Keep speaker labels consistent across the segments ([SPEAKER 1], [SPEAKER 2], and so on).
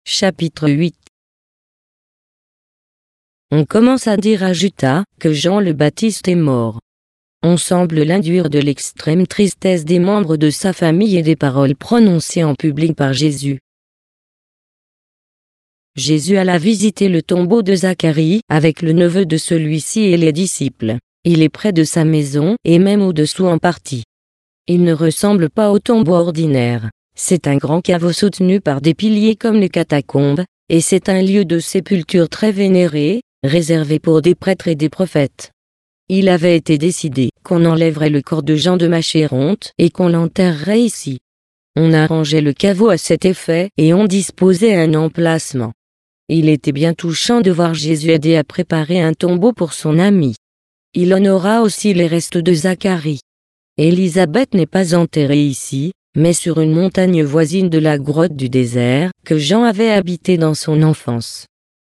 [SPEAKER 1] Chapitre 8. On commence à dire à Juda que Jean le Baptiste est mort. On semble l'induire de l'extrême tristesse des membres de sa famille et des paroles prononcées en public par Jésus. Jésus alla visiter le tombeau de Zacharie avec le neveu de celui-ci et les disciples. Il est près de sa maison et même au-dessous en partie. Il ne ressemble pas au tombeau ordinaire. C'est un grand caveau soutenu par des piliers comme les catacombes, et c'est un lieu de sépulture très vénéré, réservé pour des prêtres et des prophètes. Il avait été décidé qu'on enlèverait le corps de Jean de Machéronte et qu'on l'enterrerait ici. On arrangeait le caveau à cet effet et on disposait un emplacement. Il était bien touchant de voir Jésus aider à préparer un tombeau pour son ami. Il honora aussi les restes de Zacharie. Élisabeth n'est pas enterrée ici, mais sur une montagne voisine de la grotte du désert, que Jean avait habité dans son enfance.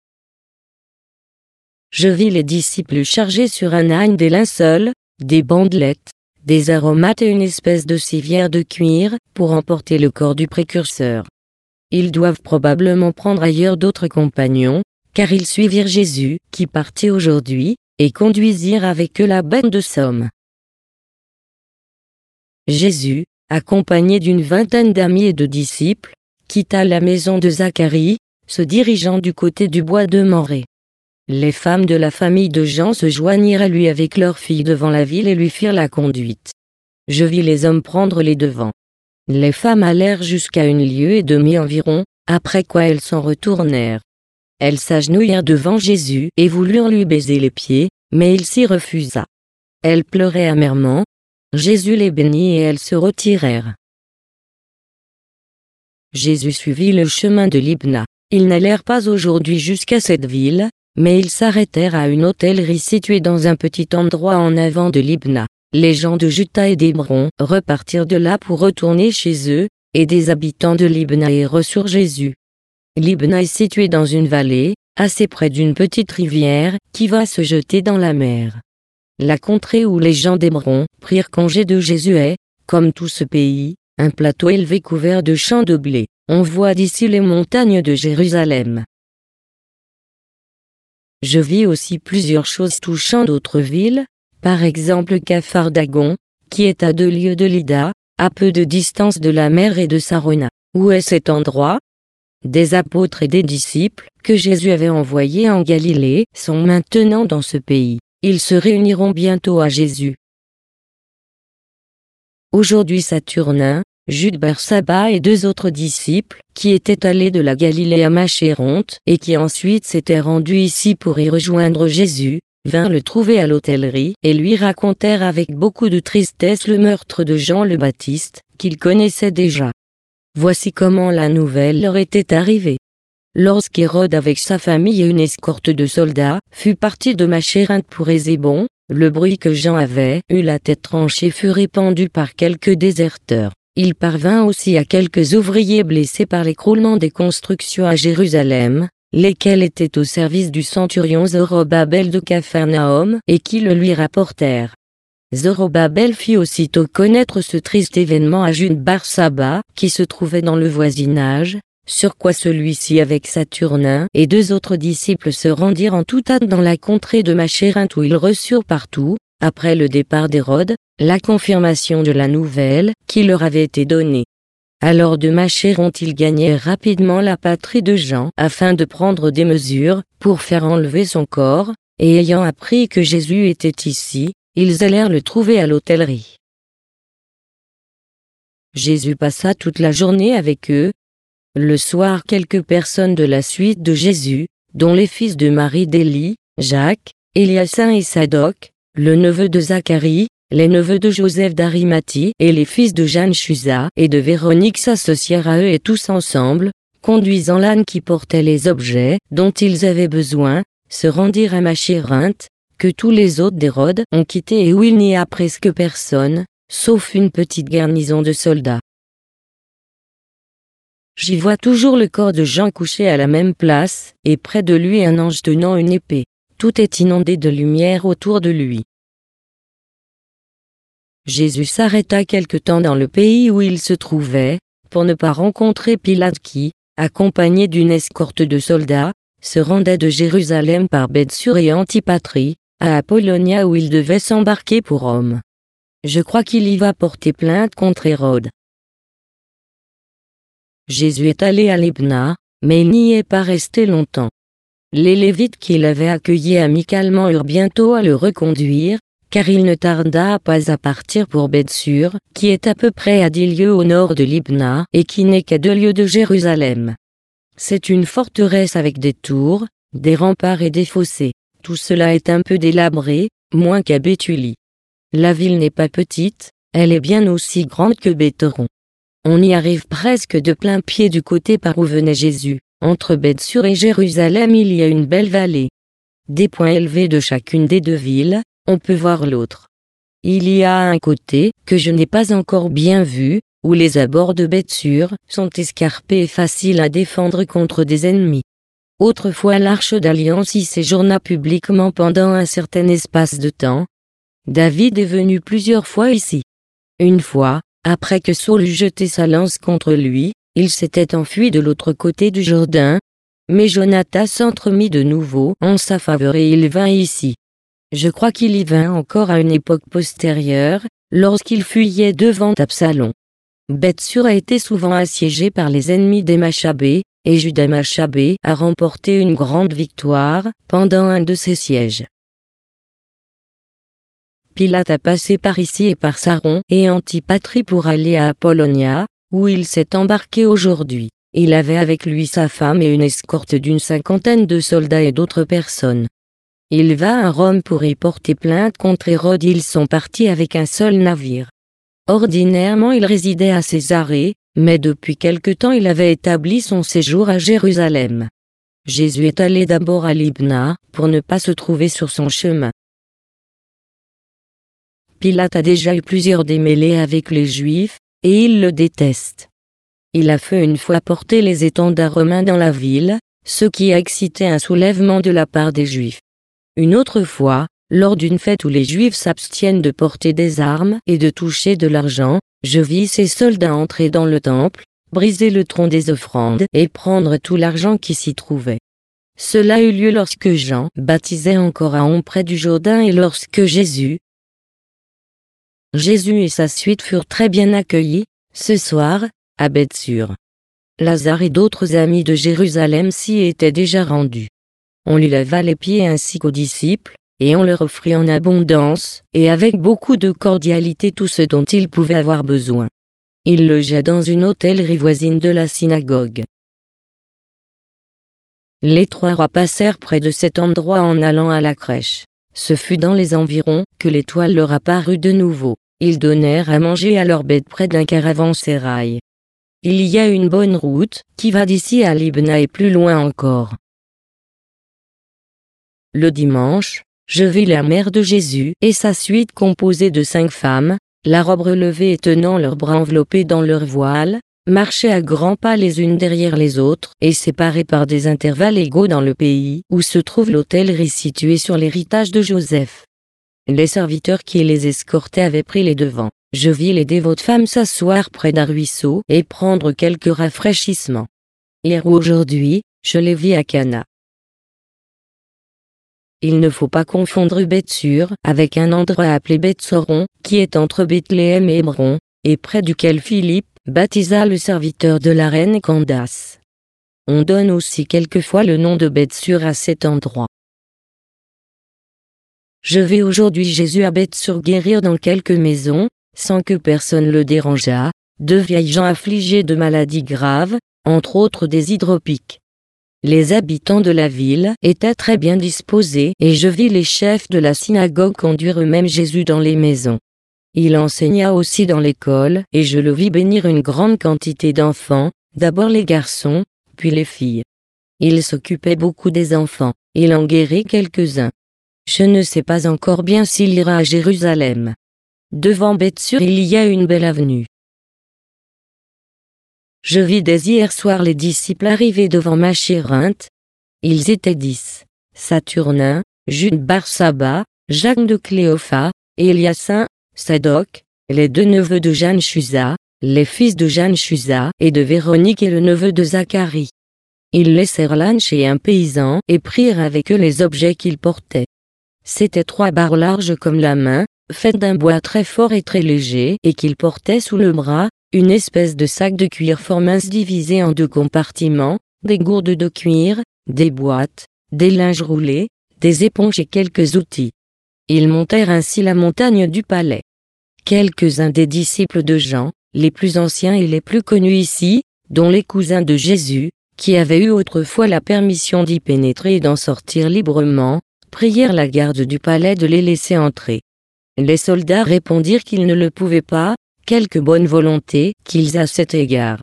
[SPEAKER 1] Je vis les disciples chargés sur un âne des linceuls, des bandelettes, des aromates et une espèce de civière de cuir, pour emporter le corps du précurseur. Ils doivent probablement prendre ailleurs d'autres compagnons, car ils suivirent Jésus, qui partit aujourd'hui, et conduisirent avec eux la bête de somme. Jésus, accompagné d'une vingtaine d'amis et de disciples, quitta la maison de Zacharie, se dirigeant du côté du bois de Morée. Les femmes de la famille de Jean se joignirent à lui avec leurs filles devant la ville et lui firent la conduite. Je vis les hommes prendre les devants. Les femmes allèrent jusqu'à 1 lieue et demie environ, après quoi elles s'en retournèrent. Elles s'agenouillèrent devant Jésus et voulurent lui baiser les pieds, mais il s'y refusa. Elles pleuraient amèrement. Jésus les bénit et elles se retirèrent. Jésus suivit le chemin de Libna. Ils n'allèrent pas aujourd'hui jusqu'à cette ville, mais ils s'arrêtèrent à une hôtellerie située dans un petit endroit en avant de Libna. Les gens de Juda et d'Hébron repartirent de là pour retourner chez eux, et des habitants de Libna y reçurent Jésus. Libna est située dans une vallée, assez près d'une petite rivière, qui va se jeter dans la mer. La contrée où les gens d'Hébron prirent congé de Jésus est, comme tout ce pays, un plateau élevé couvert de champs de blé. On voit d'ici les montagnes de Jérusalem. Je vis aussi plusieurs choses touchant d'autres villes, par exemple Capharnaüm, qui est à 2 lieues de Lydda, à peu de distance de la mer et de Sarona. Où est cet endroit? Des apôtres et des disciples, que Jésus avait envoyés en Galilée, sont maintenant dans ce pays. Ils se réuniront bientôt à Jésus. Aujourd'hui Saturnin, Jude Barsaba et 2 autres disciples, qui étaient allés de la Galilée à Machéronte et qui ensuite s'étaient rendus ici pour y rejoindre Jésus, vinrent le trouver à l'hôtellerie et lui racontèrent avec beaucoup de tristesse le meurtre de Jean le Baptiste, qu'ils connaissaient déjà. Voici comment la nouvelle leur était arrivée. Lorsqu'Hérode avec sa famille et une escorte de soldats fut parti de Machéronte pour Hésébon, le bruit que Jean avait eu la tête tranchée fut répandu par quelques déserteurs. Il parvint aussi à quelques ouvriers blessés par l'écroulement des constructions à Jérusalem, lesquels étaient au service du centurion Zorobabel de Capharnaüm et qui le lui rapportèrent. Zorobabel fit aussitôt connaître ce triste événement à Jude Barsaba, qui se trouvait dans le voisinage, sur quoi celui-ci avec Saturnin et 2 autres disciples se rendirent en toute hâte dans la contrée de Machéronte où ils reçurent partout, après le départ d'Hérode, la confirmation de la nouvelle qui leur avait été donnée. Alors de Machéronte ils gagnèrent rapidement la patrie de Jean afin de prendre des mesures pour faire enlever son corps, et ayant appris que Jésus était ici, ils allèrent le trouver à l'hôtellerie. Jésus passa toute la journée avec eux. Le soir quelques personnes de la suite de Jésus, dont les fils de Marie d'Élie, Jacques, Éliassin et Sadoc, le neveu de Zacharie, les neveux de Joseph d'Arimathie et les fils de Jeanne Chusa et de Véronique s'associèrent à eux et tous ensemble, conduisant l'âne qui portait les objets dont ils avaient besoin, se rendirent à Machéronte, que tous les autres d'Hérode ont quitté et où il n'y a presque personne, sauf une petite garnison de soldats. J'y vois toujours le corps de Jean couché à la même place, et près de lui un ange tenant une épée. Tout est inondé de lumière autour de lui. Jésus s'arrêta quelque temps dans le pays où il se trouvait, pour ne pas rencontrer Pilate qui, accompagné d'une escorte de soldats, se rendait de Jérusalem par Bethsur et Antipatrie, à Apollonia où il devait s'embarquer pour Rome. Je crois qu'il y va porter plainte contre Hérode. Jésus est allé à Libna, mais il n'y est pas resté longtemps. Les Lévites qui l'avaient accueilli amicalement eurent bientôt à le reconduire, car il ne tarda pas à partir pour Bethsur, qui est à peu près à 10 lieues au nord de Libna et qui n'est qu'à 2 lieues de Jérusalem. C'est une forteresse avec des tours, des remparts et des fossés. Tout cela est un peu délabré, moins qu'à Béthulie. La ville n'est pas petite, elle est bien aussi grande que Béthoron. On y arrive presque de plein pied du côté par où venait Jésus. Entre Bethsur et Jérusalem il y a une belle vallée. Des points élevés de chacune des deux villes, on peut voir l'autre. Il y a un côté, que je n'ai pas encore bien vu, où les abords de Bethsur sont escarpés et faciles à défendre contre des ennemis. Autrefois l'Arche d'Alliance y séjourna publiquement pendant un certain espace de temps. David est venu plusieurs fois ici. Une fois, après que Saul eut jeté sa lance contre lui, il s'était enfui de l'autre côté du Jourdain, mais Jonathan s'entremit de nouveau en sa faveur et il vint ici. Je crois qu'il y vint encore à une époque postérieure, lorsqu'il fuyait devant Absalom. Bethsur a été souvent assiégée par les ennemis des Machabées, et Juda Machabée a remporté une grande victoire pendant un de ces sièges. Pilate a passé par ici et par Saron et Antipatrie pour aller à Apollonia, où il s'est embarqué aujourd'hui. Il avait avec lui sa femme et une escorte d'une 50aine de soldats et d'autres personnes. Il va à Rome pour y porter plainte contre Hérode. Ils sont partis avec un seul navire. Ordinairement il résidait à Césarée, mais depuis quelque temps il avait établi son séjour à Jérusalem. Jésus est allé d'abord à Libna, pour ne pas se trouver sur son chemin. Pilate a déjà eu plusieurs démêlés avec les Juifs, et il le déteste. Il a fait une fois porter les étendards romains dans la ville, ce qui a excité un soulèvement de la part des Juifs. Une autre fois, lors d'une fête où les Juifs s'abstiennent de porter des armes et de toucher de l'argent, je vis ces soldats entrer dans le temple, briser le tronc des offrandes et prendre tout l'argent qui s'y trouvait. Cela eut lieu lorsque Jean baptisait encore à Ombre près du Jourdain et lorsque Jésus et sa suite furent très bien accueillis, ce soir, à Bethsur. Lazare et d'autres amis de Jérusalem s'y étaient déjà rendus. On lui lava les pieds ainsi qu'aux disciples, et on leur offrit en abondance, et avec beaucoup de cordialité tout ce dont ils pouvaient avoir besoin. Il logea dans une hôtellerie voisine de la synagogue. Les 3 rois passèrent près de cet endroit en allant à la crèche. Ce fut dans les environs que l'étoile leur apparut de nouveau. Ils donnèrent à manger à leurs bêtes près d'un caravansérail. Il y a une bonne route qui va d'ici à Libna et plus loin encore. Le dimanche, je vis la mère de Jésus et sa suite composée de 5 femmes, la robe relevée et tenant leurs bras enveloppés dans leur voile, marchaient à grands pas les unes derrière les autres et séparées par des intervalles égaux dans le pays où se trouve l'hôtellerie située sur l'héritage de Joseph. Les serviteurs qui les escortaient avaient pris les devants. Je vis les dévotes femmes s'asseoir près d'un ruisseau et prendre quelques rafraîchissements. Hier ou aujourd'hui, je les vis à Cana. Il ne faut pas confondre Bethsur avec un endroit appelé Bethsoron, qui est entre Bethléem et Hébron, et près duquel Philippe baptisa le serviteur de la reine Candace. On donne aussi quelquefois le nom de Bethsur à cet endroit. Je vais aujourd'hui Jésus à Bethsur guérir dans quelques maisons, sans que personne le dérangeât, 2 vieilles gens affligés de maladies graves, entre autres des hydropiques. Les habitants de la ville étaient très bien disposés et je vis les chefs de la synagogue conduire eux-mêmes Jésus dans les maisons. Il enseigna aussi dans l'école et je le vis bénir une grande quantité d'enfants, d'abord les garçons, puis les filles. Il s'occupait beaucoup des enfants, il en guérit quelques-uns. Je ne sais pas encore bien s'il ira à Jérusalem. Devant Bethsur il y a une belle avenue. Je vis dès hier soir les disciples arriver devant Machérinthe. Ils étaient 10. Saturnin, Jude Barsaba, Jacques de Cléopha, Éliassin, Sadoc, les 2 neveux de Jeanne Chusa, les fils de Jeanne Chusa et de Véronique et le neveu de Zacharie. Ils laissèrent l'âne chez un paysan et prirent avec eux les objets qu'ils portaient. C'étaient 3 barres larges comme la main, faites d'un bois très fort et très léger et qu'ils portaient sous le bras, une espèce de sac de cuir fort mince divisé en 2 compartiments, des gourdes de cuir, des boîtes, des linges roulés, des éponges et quelques outils. Ils montèrent ainsi la montagne du palais. Quelques-uns des disciples de Jean, les plus anciens et les plus connus ici, dont les cousins de Jésus, qui avaient eu autrefois la permission d'y pénétrer et d'en sortir librement, prièrent la garde du palais de les laisser entrer. Les soldats répondirent qu'ils ne le pouvaient pas, quelque bonne volonté qu'ils aient à cet égard.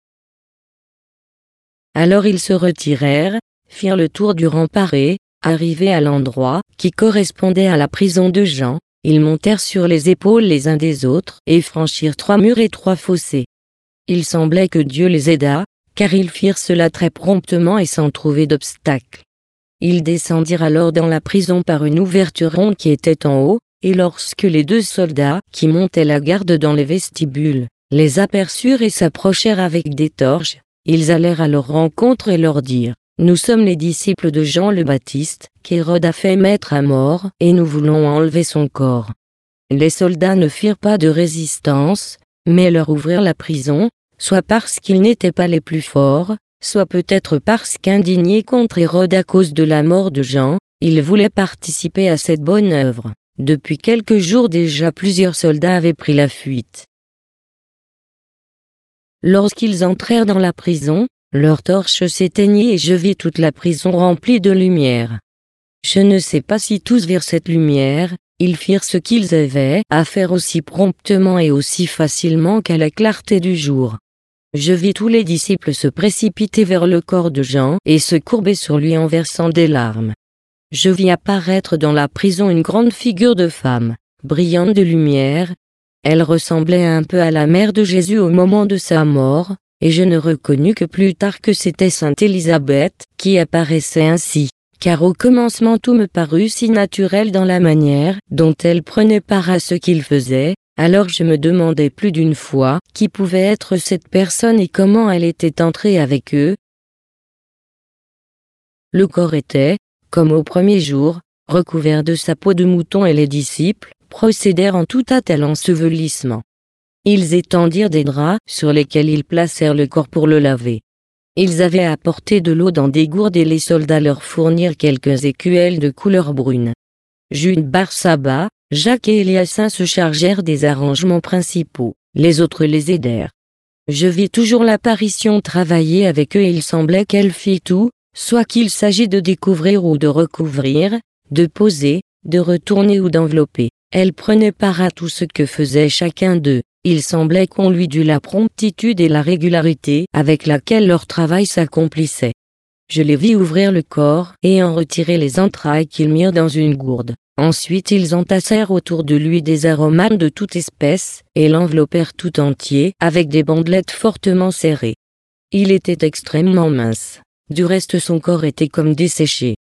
[SPEAKER 1] Alors ils se retirèrent, firent le tour du rempart et, arrivés à l'endroit qui correspondait à la prison de Jean, ils montèrent sur les épaules les uns des autres et franchirent 3 murs et 3 fossés. Il semblait que Dieu les aidât, car ils firent cela très promptement et sans trouver d'obstacle. Ils descendirent alors dans la prison par une ouverture ronde qui était en haut, et lorsque les 2 soldats qui montaient la garde dans les vestibules les aperçurent et s'approchèrent avec des torches, ils allèrent à leur rencontre et leur dirent: « Nous sommes les disciples de Jean le Baptiste, qu'Hérode a fait mettre à mort, et nous voulons enlever son corps. » Les soldats ne firent pas de résistance, mais leur ouvrirent la prison, soit parce qu'ils n'étaient pas les plus forts, soit peut-être parce qu'indignés contre Hérode à cause de la mort de Jean, ils voulaient participer à cette bonne œuvre. Depuis quelques jours déjà plusieurs soldats avaient pris la fuite. Lorsqu'ils entrèrent dans la prison, leur torche s'éteignit et je vis toute la prison remplie de lumière. Je ne sais pas si tous virent cette lumière, ils firent ce qu'ils avaient à faire aussi promptement et aussi facilement qu'à la clarté du jour. Je vis tous les disciples se précipiter vers le corps de Jean et se courber sur lui en versant des larmes. Je vis apparaître dans la prison une grande figure de femme, brillante de lumière. Elle ressemblait un peu à la mère de Jésus au moment de sa mort, et je ne reconnus que plus tard que c'était Sainte Élisabeth qui apparaissait ainsi, car au commencement tout me parut si naturel dans la manière dont elle prenait part à ce qu'il faisait. Alors je me demandais plus d'une fois qui pouvait être cette personne et comment elle était entrée avec eux. Le corps était, comme au premier jour, recouvert de sa peau de mouton et les disciples procédèrent en tout hâte à l'ensevelissement. Ils étendirent des draps sur lesquels ils placèrent le corps pour le laver. Ils avaient apporté de l'eau dans des gourdes et les soldats leur fournirent quelques écuelles de couleur brune. Jude Barsaba, Jacques et Éliassin se chargèrent des arrangements principaux, les autres les aidèrent. Je vis toujours l'apparition travailler avec eux et il semblait qu'elle fit tout, soit qu'il s'agit de découvrir ou de recouvrir, de poser, de retourner ou d'envelopper. Elle prenait part à tout ce que faisait chacun d'eux. Il semblait qu'on lui dût la promptitude et la régularité avec laquelle leur travail s'accomplissait. Je les vis ouvrir le corps et en retirer les entrailles qu'ils mirent dans une gourde. Ensuite ils entassèrent autour de lui des aromates de toute espèce, et l'enveloppèrent tout entier avec des bandelettes fortement serrées. Il était extrêmement mince. Du reste son corps était comme desséché.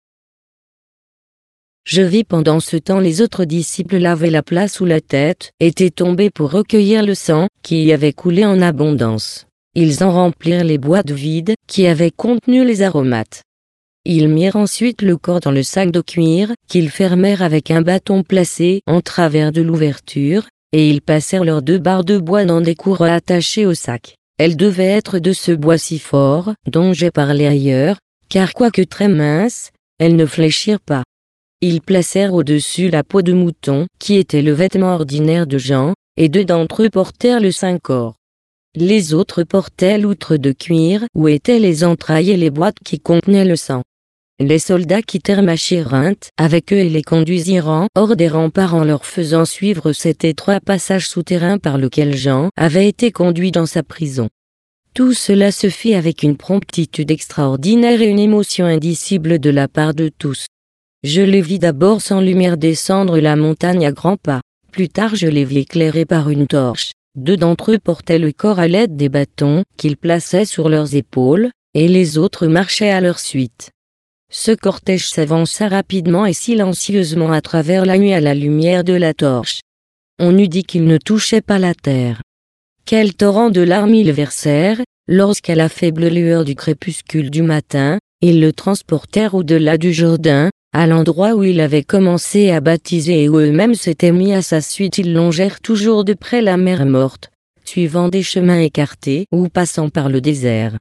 [SPEAKER 1] Je vis pendant ce temps les autres disciples laver la place où la tête était tombée pour recueillir le sang qui y avait coulé en abondance. Ils en remplirent les boîtes vides qui avaient contenu les aromates. Ils mirent ensuite le corps dans le sac de cuir qu'ils fermèrent avec un bâton placé en travers de l'ouverture, et ils passèrent leurs 2 barres de bois dans des courroies attachées au sac. Elles devaient être de ce bois si fort dont j'ai parlé ailleurs, car quoique très minces, elles ne fléchirent pas. Ils placèrent au-dessus la peau de mouton qui était le vêtement ordinaire de Jean, et 2 d'entre eux portèrent le Saint-Corps. Les autres portaient l'outre de cuir où étaient les entrailles et les boîtes qui contenaient le sang. Les soldats quittèrent Machérinthe avec eux et les conduisirent hors des remparts en leur faisant suivre cet étroit passage souterrain par lequel Jean avait été conduit dans sa prison. Tout cela se fit avec une promptitude extraordinaire et une émotion indicible de la part de tous. Je les vis d'abord sans lumière descendre la montagne à grands pas. Plus tard je les vis éclairés par une torche. 2 d'entre eux portaient le corps à l'aide des bâtons qu'ils plaçaient sur leurs épaules, et les autres marchaient à leur suite. Ce cortège s'avança rapidement et silencieusement à travers la nuit à la lumière de la torche. On eût dit qu'il ne touchait pas la terre. Quel torrent de larmes ils versèrent, lorsqu'à la faible lueur du crépuscule du matin, ils le transportèrent au-delà du Jourdain, à l'endroit où il avait commencé à baptiser et où eux-mêmes s'étaient mis à sa suite. Ils longèrent toujours de près la mer Morte, suivant des chemins écartés ou passant par le désert.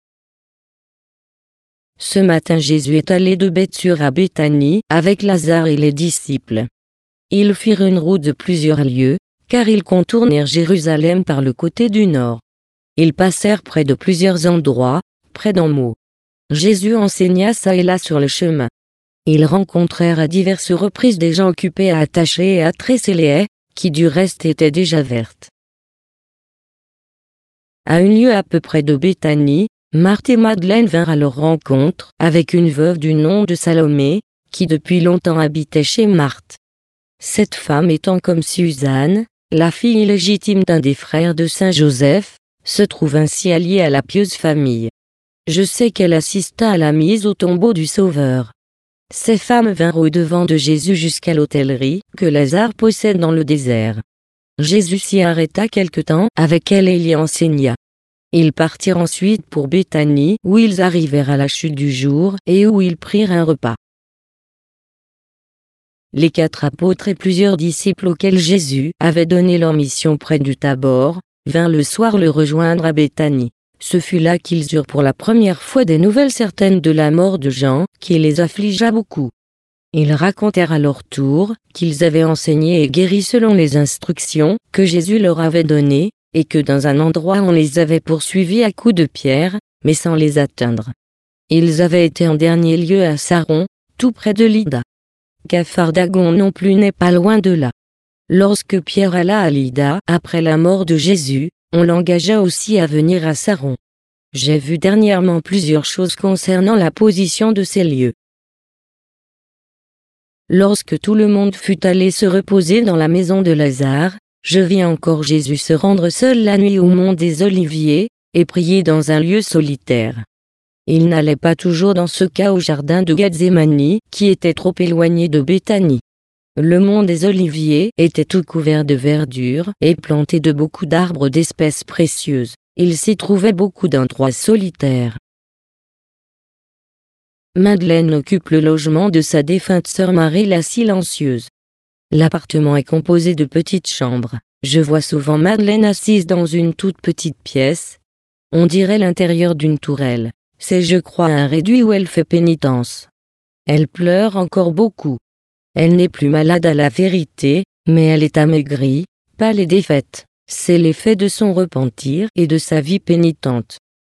[SPEAKER 1] Ce matin Jésus est allé de Béthsur à Béthanie avec Lazare et les disciples. Ils firent une route de plusieurs lieues, car ils contournèrent Jérusalem par le côté du nord. Ils passèrent près de plusieurs endroits, près d'Emmaus. Jésus enseigna çà et là sur le chemin. Ils rencontrèrent à diverses reprises des gens occupés à attacher et à tresser les haies, qui du reste étaient déjà vertes. À une lieue à peu près de Béthanie, Marthe et Madeleine vinrent à leur rencontre avec une veuve du nom de Salomé, qui depuis longtemps habitait chez Marthe. Cette femme étant comme Suzanne, la fille illégitime d'un des frères de Saint Joseph, se trouve ainsi alliée à la pieuse famille. Je sais qu'elle assista à la mise au tombeau du Sauveur. Ces femmes vinrent au-devant de Jésus jusqu'à l'hôtellerie que Lazare possède dans le désert. Jésus s'y arrêta quelque temps avec elles et y enseigna. Ils partirent ensuite pour Béthanie, où ils arrivèrent à la chute du jour et où ils prirent un repas. Les 4 apôtres et plusieurs disciples auxquels Jésus avait donné leur mission près du Tabor, vinrent le soir le rejoindre à Béthanie. Ce fut là qu'ils eurent pour la première fois des nouvelles certaines de la mort de Jean, qui les affligea beaucoup. Ils racontèrent à leur tour qu'ils avaient enseigné et guéri selon les instructions que Jésus leur avait données, et que dans un endroit on les avait poursuivis à coups de pierre, mais sans les atteindre. Ils avaient été en dernier lieu à Saron, tout près de Lydda. Caphardagon non plus n'est pas loin de là. Lorsque Pierre alla à Lydda après la mort de Jésus, on l'engagea aussi à venir à Saron. J'ai vu dernièrement plusieurs choses concernant la position de ces lieux. Lorsque tout le monde fut allé se reposer dans la maison de Lazare, je vis encore Jésus se rendre seul la nuit au mont des Oliviers, et prier dans un lieu solitaire. Il n'allait pas toujours dans ce cas au jardin de Gethsémani, qui était trop éloigné de Béthanie. Le mont des Oliviers était tout couvert de verdure et planté de beaucoup d'arbres d'espèces précieuses. Il s'y trouvait beaucoup d'endroits solitaires. Madeleine occupe le logement de sa défunte sœur Marie la Silencieuse. L'appartement est composé de petites chambres. Je vois souvent Madeleine assise dans une toute petite pièce. On dirait l'intérieur d'une tourelle. C'est je crois un réduit où elle fait pénitence. Elle pleure encore beaucoup. Elle n'est plus malade à la vérité, mais elle est amaigrie, pâle et défaite. C'est l'effet de son repentir et de sa vie pénitente.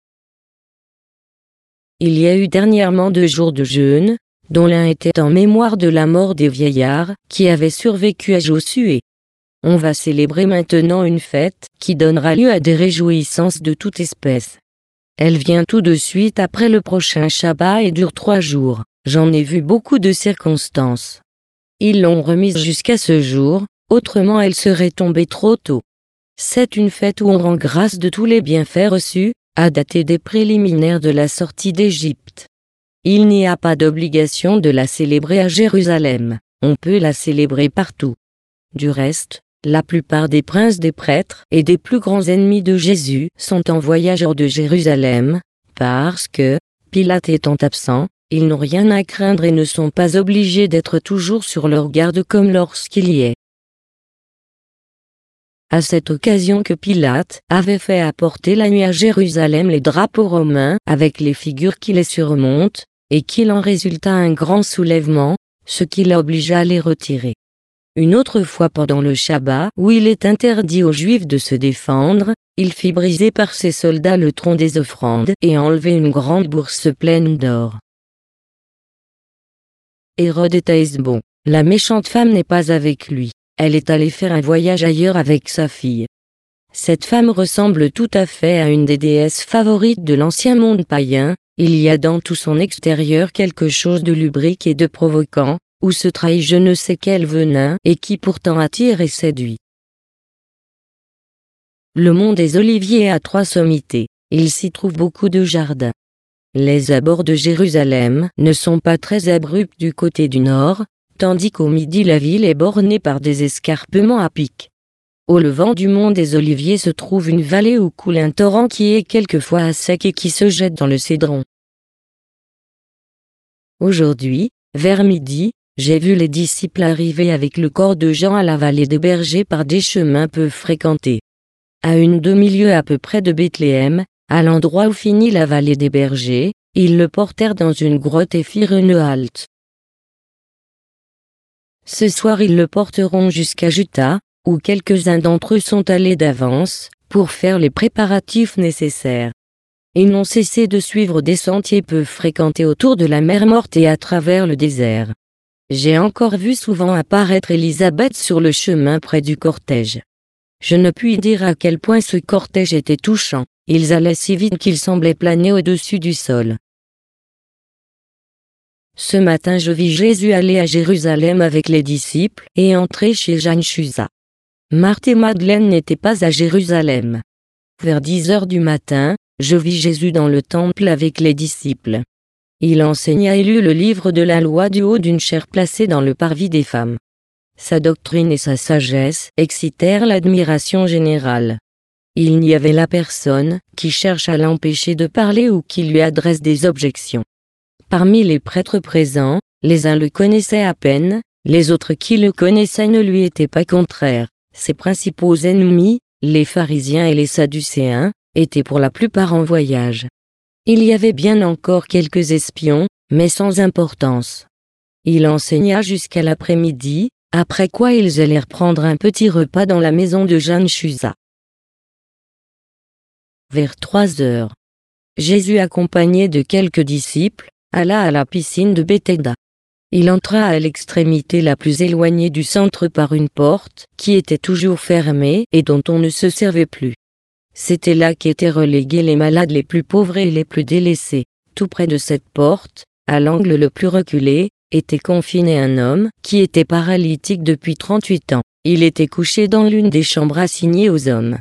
[SPEAKER 1] Il y a eu dernièrement 2 jours de jeûne, dont l'un était en mémoire de la mort des vieillards qui avaient survécu à Josué. On va célébrer maintenant une fête qui donnera lieu à des réjouissances de toute espèce. Elle vient tout de suite après le prochain Shabbat et dure 3 jours. J'en ai vu beaucoup de circonstances. Ils l'ont remise jusqu'à ce jour, autrement elle serait tombée trop tôt. C'est une fête où on rend grâce de tous les bienfaits reçus, à dater des préliminaires de la sortie d'Égypte. Il n'y a pas d'obligation de la célébrer à Jérusalem, on peut la célébrer partout. Du reste, la plupart des princes des prêtres et des plus grands ennemis de Jésus sont en voyage hors de Jérusalem, parce que, Pilate étant absent, ils n'ont rien à craindre et ne sont pas obligés d'être toujours sur leur garde comme lorsqu'il y est. À cette occasion que Pilate avait fait apporter la nuit à Jérusalem les drapeaux romains avec les figures qui les surmontent, et qu'il en résulta un grand soulèvement, ce qui l'obligea à les retirer. Une autre fois pendant le Shabbat, où il est interdit aux Juifs de se défendre, il fit briser par ses soldats le tronc des offrandes et enlever une grande bourse pleine d'or. Hérode est à Hesbon. La méchante femme n'est pas avec lui. Elle est allée faire un voyage ailleurs avec sa fille. Cette femme ressemble tout à fait à une des déesses favorites de l'ancien monde païen. Il y a dans tout son extérieur quelque chose de lubrique et de provoquant, où se trahit je ne sais quel venin et qui pourtant attire et séduit. Le mont des Oliviers a 3 sommités. Il s'y trouve beaucoup de jardins. Les abords de Jérusalem ne sont pas très abrupts du côté du nord, tandis qu'au midi la ville est bornée par des escarpements à pic. Au levant du mont des Oliviers se trouve une vallée où coule un torrent qui est quelquefois à sec et qui se jette dans le Cédron. Aujourd'hui, vers midi, j'ai vu les disciples arriver avec le corps de Jean à la vallée des bergers par des chemins peu fréquentés. À une demi-lieue à peu près de Bethléem, à l'endroit où finit la vallée des bergers, ils le portèrent dans une grotte et firent une halte. Ce soir ils le porteront jusqu'à Juta, où quelques-uns d'entre eux sont allés d'avance, pour faire les préparatifs nécessaires. Ils n'ont cessé de suivre des sentiers peu fréquentés autour de la mer Morte et à travers le désert. J'ai encore vu souvent apparaître Élisabeth sur le chemin près du cortège. Je ne puis dire à quel point ce cortège était touchant, ils allaient si vite qu'ils semblaient planer au-dessus du sol. Ce matin je vis Jésus aller à Jérusalem avec les disciples et entrer chez Jeanne Chusa. Marthe et Madeleine n'étaient pas à Jérusalem. Vers 10 heures du matin, je vis Jésus dans le temple avec les disciples. Il enseigna et lut le livre de la loi du haut d'une chaire placée dans le parvis des femmes. Sa doctrine et sa sagesse excitèrent l'admiration générale. Il n'y avait là personne qui cherche à l'empêcher de parler ou qui lui adresse des objections. Parmi les prêtres présents, les uns le connaissaient à peine, les autres qui le connaissaient ne lui étaient pas contraires. Ses principaux ennemis, les pharisiens et les sadducéens, étaient pour la plupart en voyage. Il y avait bien encore quelques espions, mais sans importance. Il enseigna jusqu'à l'après-midi, après quoi ils allèrent prendre un petit repas dans la maison de Jeanne Chusa. Vers 3 heures, Jésus accompagné de quelques disciples, alla à la piscine de Béthesda. Il entra à l'extrémité la plus éloignée du centre par une porte qui était toujours fermée et dont on ne se servait plus. C'était là qu'étaient relégués les malades les plus pauvres et les plus délaissés. Tout près de cette porte, à l'angle le plus reculé, était confiné un homme qui était paralytique depuis 38 ans. Il était couché dans l'une des chambres assignées aux hommes.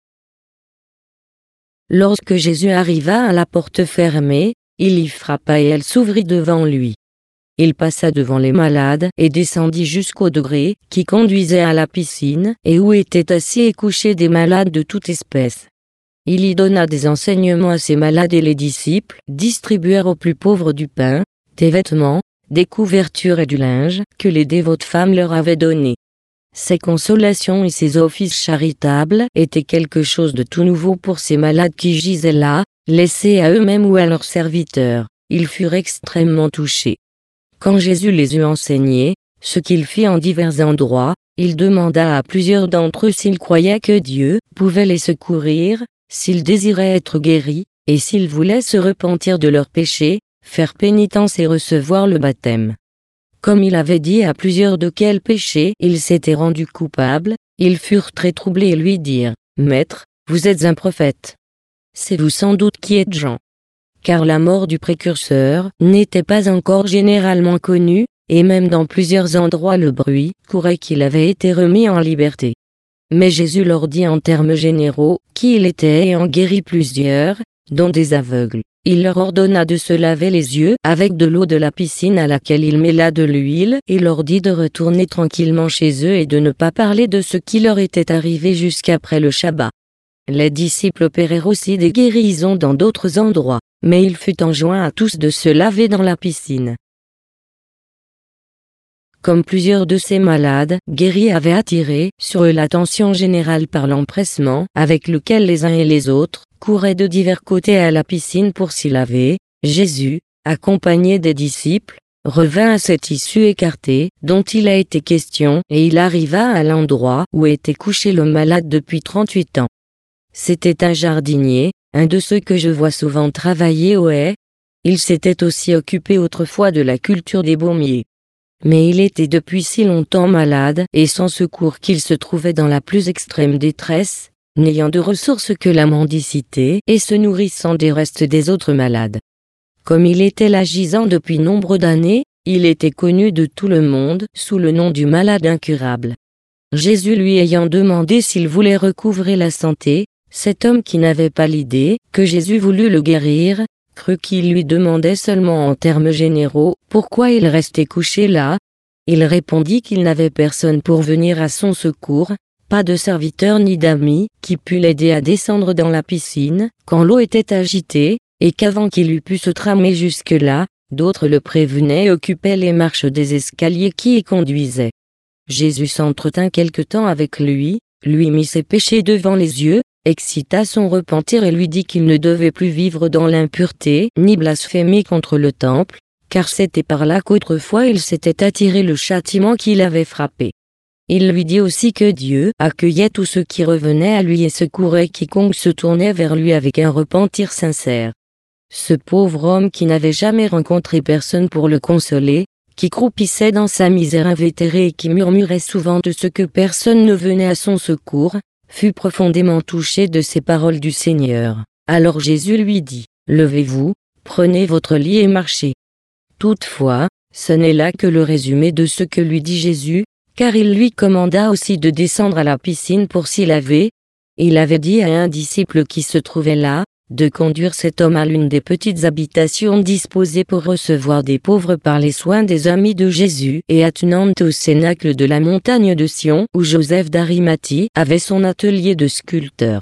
[SPEAKER 1] Lorsque Jésus arriva à la porte fermée, il y frappa et elle s'ouvrit devant lui. Il passa devant les malades et descendit jusqu'au degré qui conduisait à la piscine et où étaient assis et couchés des malades de toute espèce. Il y donna des enseignements à ces malades et les disciples distribuèrent aux plus pauvres du pain, des vêtements, des couvertures et du linge que les dévotes femmes leur avaient donné. Ces consolations et ces offices charitables étaient quelque chose de tout nouveau pour ces malades qui gisaient là, laissés à eux-mêmes ou à leurs serviteurs. Ils furent extrêmement touchés. Quand Jésus les eut enseignés, ce qu'il fit en divers endroits, il demanda à plusieurs d'entre eux s'ils croyaient que Dieu pouvait les secourir, s'ils désiraient être guéris, et s'ils voulaient se repentir de leurs péchés, faire pénitence et recevoir le baptême. Comme il avait dit à plusieurs de quels péchés ils s'étaient rendus coupables, ils furent très troublés et lui dirent, « Maître, vous êtes un prophète. C'est vous sans doute qui êtes Jean. » Car la mort du précurseur n'était pas encore généralement connue, et même dans plusieurs endroits le bruit courait qu'il avait été remis en liberté. Mais Jésus leur dit en termes généraux qui il était et en guérit plusieurs, dont des aveugles. Il leur ordonna de se laver les yeux avec de l'eau de la piscine à laquelle il mêla de l'huile et leur dit de retourner tranquillement chez eux et de ne pas parler de ce qui leur était arrivé jusqu'après le Shabbat. Les disciples opérèrent aussi des guérisons dans d'autres endroits, mais il fut enjoint à tous de se laver dans la piscine. Comme plusieurs de ces malades guéris avaient attiré sur eux l'attention générale par l'empressement avec lequel les uns et les autres couraient de divers côtés à la piscine pour s'y laver, Jésus, accompagné des disciples, revint à cette issue écartée dont il a été question et il arriva à l'endroit où était couché le malade depuis 38 ans. C'était un jardinier, un de ceux que je vois souvent travailler aux haies. Il s'était aussi occupé autrefois de la culture des baumiers. Mais il était depuis si longtemps malade et sans secours qu'il se trouvait dans la plus extrême détresse, n'ayant de ressources que la mendicité et se nourrissant des restes des autres malades. Comme il était là gisant depuis nombre d'années, il était connu de tout le monde sous le nom du malade incurable. Jésus lui ayant demandé s'il voulait recouvrer la santé, cet homme qui n'avait pas l'idée que Jésus voulut le guérir, crut qu'il lui demandait seulement en termes généraux pourquoi il restait couché là. Il répondit qu'il n'avait personne pour venir à son secours, pas de serviteur ni d'amis qui pût l'aider à descendre dans la piscine, quand l'eau était agitée, et qu'avant qu'il eût pu se tramer jusque-là, d'autres le prévenaient et occupaient les marches des escaliers qui y conduisaient. Jésus s'entretint quelque temps avec lui mit ses péchés devant les yeux, excita son repentir et lui dit qu'il ne devait plus vivre dans l'impureté ni blasphémer contre le temple, car c'était par là qu'autrefois il s'était attiré le châtiment qui l'avait frappé. Il lui dit aussi que Dieu accueillait tous ceux qui revenaient à lui et secourait quiconque se tournait vers lui avec un repentir sincère. Ce pauvre homme qui n'avait jamais rencontré personne pour le consoler, qui croupissait dans sa misère invétérée et qui murmurait souvent de ce que personne ne venait à son secours, fut profondément touché de ces paroles du Seigneur. Alors Jésus lui dit, « Levez-vous, prenez votre lit et marchez. » Toutefois, ce n'est là que le résumé de ce que lui dit Jésus, car il lui commanda aussi de descendre à la piscine pour s'y laver. Il avait dit à un disciple qui se trouvait là, de conduire cet homme à l'une des petites habitations disposées pour recevoir des pauvres par les soins des amis de Jésus et attenantes au cénacle de la montagne de Sion où Joseph d'Arimathie avait son atelier de sculpteur.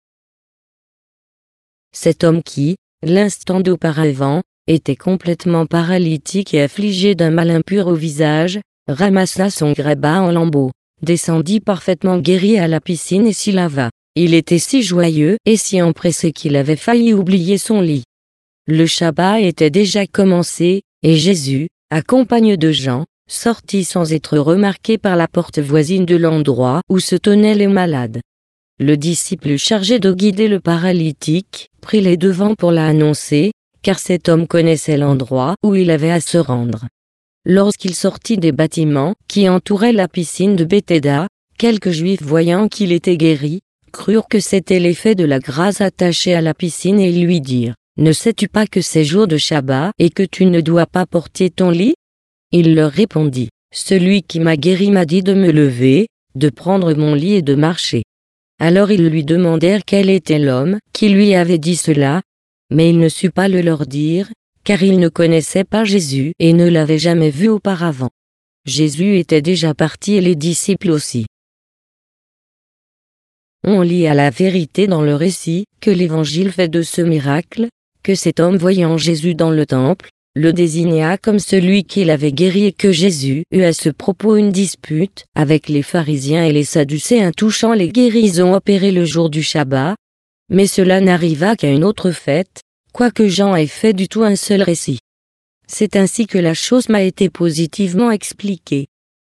[SPEAKER 1] Cet homme qui, l'instant d'auparavant, était complètement paralytique et affligé d'un mal impur au visage, ramassa son grébas en lambeaux, descendit parfaitement guéri à la piscine et s'y lava. Il était si joyeux et si empressé qu'il avait failli oublier son lit. Le Shabbat était déjà commencé, et Jésus, accompagné de Jean, sortit sans être remarqué par la porte voisine de l'endroit où se tenaient les malades. Le disciple chargé de guider le paralytique, prit les devants pour l'annoncer, car cet homme connaissait l'endroit où il avait à se rendre. Lorsqu'il sortit des bâtiments qui entouraient la piscine de Béthéda, quelques Juifs voyant qu'il était guéri, crurent que c'était l'effet de la grâce attachée à la piscine et ils lui dirent, « Ne sais-tu pas que c'est jour de Shabbat et que tu ne dois pas porter ton lit ?» Il leur répondit, « Celui qui m'a guéri m'a dit de me lever, de prendre mon lit et de marcher. » Alors ils lui demandèrent quel était l'homme qui lui avait dit cela, mais il ne sut pas le leur dire, car il ne connaissait pas Jésus et ne l'avait jamais vu auparavant. Jésus était déjà parti et les disciples aussi. On lit à la vérité dans le récit que l'Évangile fait de ce miracle, que cet homme voyant Jésus dans le temple, le désigna comme celui qui l'avait guéri et que Jésus eut à ce propos une dispute avec les pharisiens et les sadducéens touchant les guérisons opérées le jour du Shabbat. Mais cela n'arriva qu'à une autre fête, quoique Jean ait fait du tout un seul récit. C'est ainsi que la chose m'a été positivement expliquée.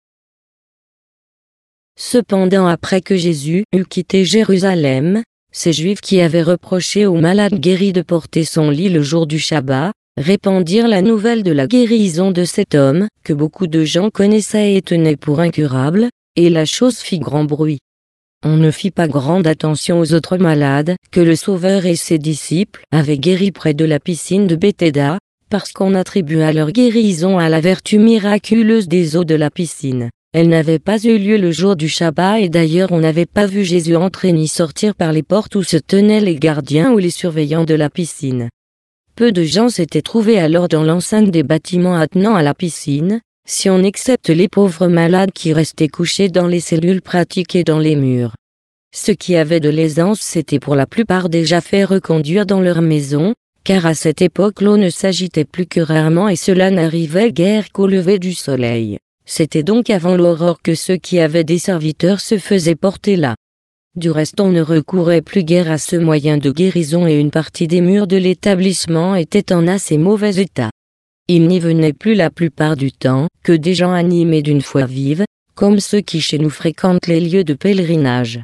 [SPEAKER 1] Cependant après que Jésus eut quitté Jérusalem, ces Juifs qui avaient reproché au malade guéri de porter son lit le jour du Shabbat, répandirent la nouvelle de la guérison de cet homme, que beaucoup de gens connaissaient et tenaient pour incurable, et la chose fit grand bruit. On ne fit pas grande attention aux autres malades, que le Sauveur et ses disciples avaient guéris près de la piscine de Béthéda, parce qu'on attribua leur guérison à la vertu miraculeuse des eaux de la piscine. Elle n'avait pas eu lieu le jour du Shabbat et d'ailleurs on n'avait pas vu Jésus entrer ni sortir par les portes où se tenaient les gardiens ou les surveillants de la piscine. Peu de gens s'étaient trouvés alors dans l'enceinte des bâtiments attenant à la piscine, si on excepte les pauvres malades qui restaient couchés dans les cellules pratiquées dans les murs. Ceux qui avaient de l'aisance s'étaient pour la plupart déjà fait reconduire dans leur maison, car à cette époque l'eau ne s'agitait plus que rarement et cela n'arrivait guère qu'au lever du soleil. C'était donc avant l'aurore que ceux qui avaient des serviteurs se faisaient porter là. Du reste on ne recourait plus guère à ce moyen de guérison et une partie des murs de l'établissement était en assez mauvais état. Il n'y venait plus la plupart du temps que des gens animés d'une foi vive, comme ceux qui chez nous fréquentent les lieux de pèlerinage.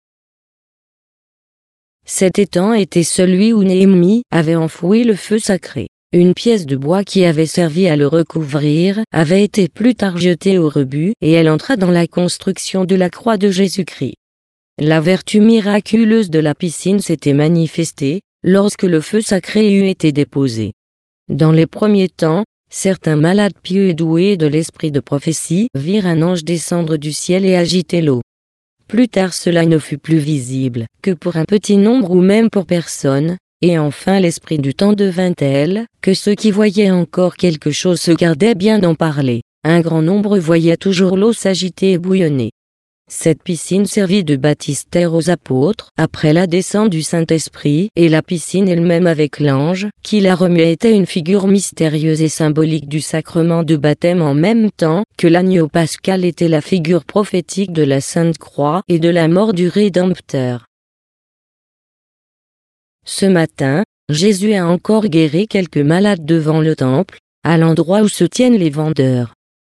[SPEAKER 1] Cet étang était celui où Néhémie avait enfoui le feu sacré. Une pièce de bois qui avait servi à le recouvrir avait été plus tard jetée au rebut et elle entra dans la construction de la croix de Jésus-Christ. La vertu miraculeuse de la piscine s'était manifestée lorsque le feu sacré eut été déposé. Dans les premiers temps, certains malades pieux et doués de l'esprit de prophétie virent un ange descendre du ciel et agiter l'eau. Plus tard cela ne fut plus visible que pour un petit nombre ou même pour personne. Et enfin l'esprit du temps devint tel, que ceux qui voyaient encore quelque chose se gardaient bien d'en parler. Un grand nombre voyait toujours l'eau s'agiter et bouillonner. Cette piscine servit de baptistère aux apôtres après la descente du Saint-Esprit, et la piscine elle-même avec l'ange qui la remuait était une figure mystérieuse et symbolique du sacrement de baptême, en même temps que l'agneau pascal était la figure prophétique de la Sainte Croix et de la mort du Rédempteur. Ce matin, Jésus a encore guéri quelques malades devant le temple, à l'endroit où se tiennent les vendeurs.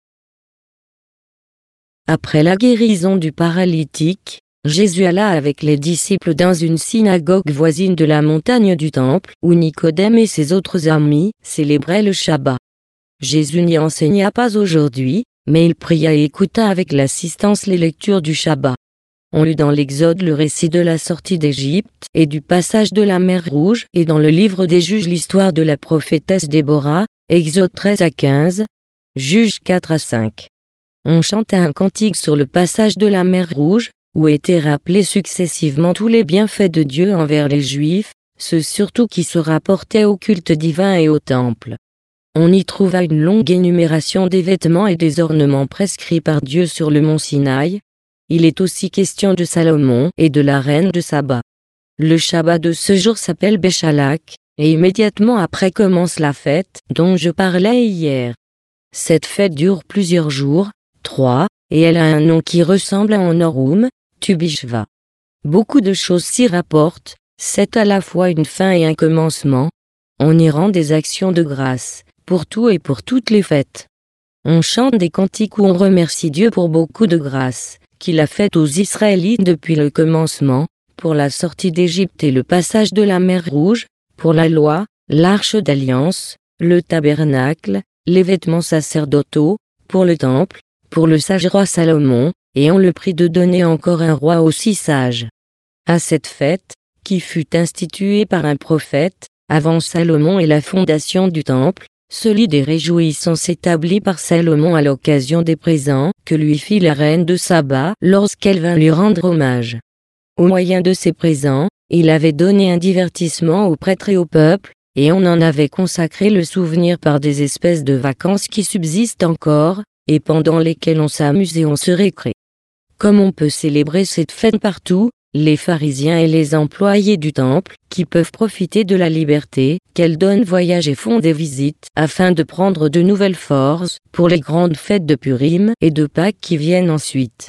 [SPEAKER 1] Après la guérison du paralytique, Jésus alla avec les disciples dans une synagogue voisine de la montagne du temple, où Nicodème et ses autres amis célébraient le Shabbat. Jésus n'y enseigna pas aujourd'hui, mais il pria et écouta avec l'assistance les lectures du Shabbat. On lut dans l'Exode le récit de la sortie d'Égypte et du passage de la mer Rouge, et dans le livre des Juges l'histoire de la prophétesse Déborah, Exode 13 à 15, Juges 4 à 5. On chanta un cantique sur le passage de la mer Rouge, où étaient rappelés successivement tous les bienfaits de Dieu envers les Juifs, ceux surtout qui se rapportaient au culte divin et au temple. On y trouva une longue énumération des vêtements et des ornements prescrits par Dieu sur le mont Sinaï. Il est aussi question de Salomon et de la reine de Saba. Le Shabbat de ce jour s'appelle Béchalak, et immédiatement après commence la fête dont je parlais hier. Cette fête dure plusieurs jours, 3, et elle a un nom qui ressemble à en Orum, Tubishva. Beaucoup de choses s'y rapportent, c'est à la fois une fin et un commencement. On y rend des actions de grâce, pour tout et pour toutes les fêtes. On chante des cantiques où on remercie Dieu pour beaucoup de grâce qu'il a faites aux Israélites depuis le commencement, pour la sortie d'Égypte et le passage de la mer Rouge, pour la loi, l'arche d'alliance, le tabernacle, les vêtements sacerdotaux, pour le temple, pour le sage roi Salomon, et on le prie de donner encore un roi aussi sage. À cette fête, qui fut instituée par un prophète, avant Salomon et la fondation du temple, se lit des réjouissances établies par Salomon à l'occasion des présents que lui fit la reine de Saba lorsqu'elle vint lui rendre hommage. Au moyen de ces présents, il avait donné un divertissement aux prêtres et au peuple, et on en avait consacré le souvenir par des espèces de vacances qui subsistent encore, et pendant lesquelles on s'amuse et on se récrée. Comme on peut célébrer cette fête partout, les pharisiens et les employés du temple, qui peuvent profiter de la liberté qu'elle donne, voyagent et font des visites, afin de prendre de nouvelles forces, pour les grandes fêtes de Purim et de Pâques qui viennent ensuite.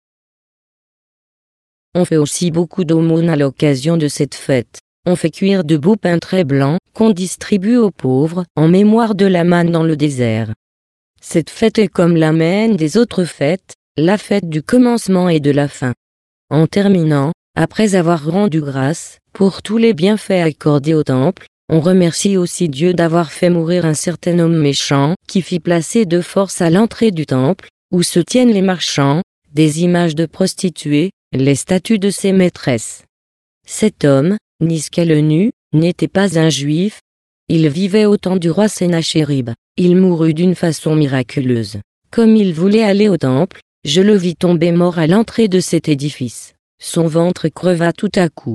[SPEAKER 1] On fait aussi beaucoup d'aumônes à l'occasion de cette fête. On fait cuire de beaux pains très blancs, qu'on distribue aux pauvres, en mémoire de la manne dans le désert. Cette fête est comme la manne des autres fêtes, la fête du commencement et de la fin. En terminant, après avoir rendu grâce pour tous les bienfaits accordés au temple, on remercie aussi Dieu d'avoir fait mourir un certain homme méchant qui fit placer de force à l'entrée du temple, où se tiennent les marchands, des images de prostituées, les statues de ses maîtresses. Cet homme, Niskal-nu, n'était pas un juif. Il vivait au temps du roi Sénachérib. Il mourut d'une façon miraculeuse. Comme il voulait aller au temple, je le vis tomber mort à l'entrée de cet édifice. Son ventre creva tout à coup.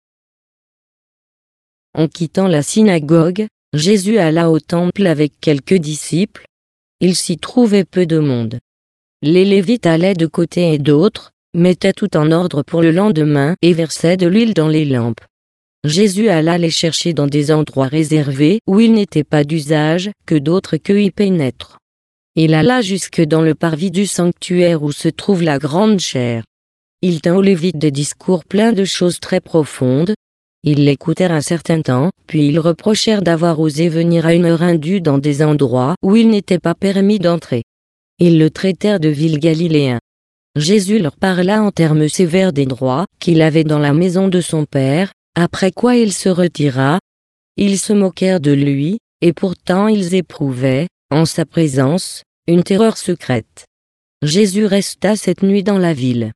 [SPEAKER 1] En quittant la synagogue, Jésus alla au temple avec quelques disciples. Il s'y trouvait peu de monde. Les Lévites allaient de côté et d'autre, mettaient tout en ordre pour le lendemain et versaient de l'huile dans les lampes. Jésus alla les chercher dans des endroits réservés où il n'était pas d'usage que d'autres y pénètrent. Il alla jusque dans le parvis du sanctuaire où se trouve la grande chaire. Il tint aux Lévites des discours pleins de choses très profondes. Ils l'écoutèrent un certain temps, puis ils reprochèrent d'avoir osé venir à une heure indue dans des endroits où il n'était pas permis d'entrer. Ils le traitèrent de vil Galiléen. Jésus leur parla en termes sévères des droits qu'il avait dans la maison de son Père, après quoi il se retira. Ils se moquèrent de lui, et pourtant ils éprouvaient, en sa présence, une terreur secrète. Jésus resta cette nuit dans la ville.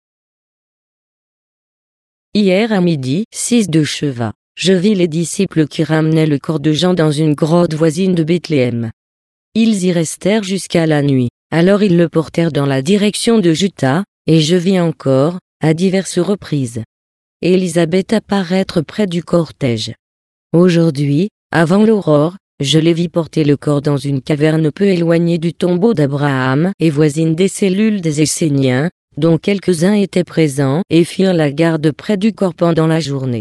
[SPEAKER 1] Hier à midi, 6 de Sheva, je vis les disciples qui ramenaient le corps de Jean dans une grotte voisine de Bethléem. Ils y restèrent jusqu'à la nuit. Alors ils le portèrent dans la direction de Juda, et je vis encore, à diverses reprises, Élisabeth apparaître près du cortège. Aujourd'hui, avant l'aurore, je les vis porter le corps dans une caverne peu éloignée du tombeau d'Abraham et voisine des cellules des Esséniens, dont quelques-uns étaient présents et firent la garde près du corps pendant la journée.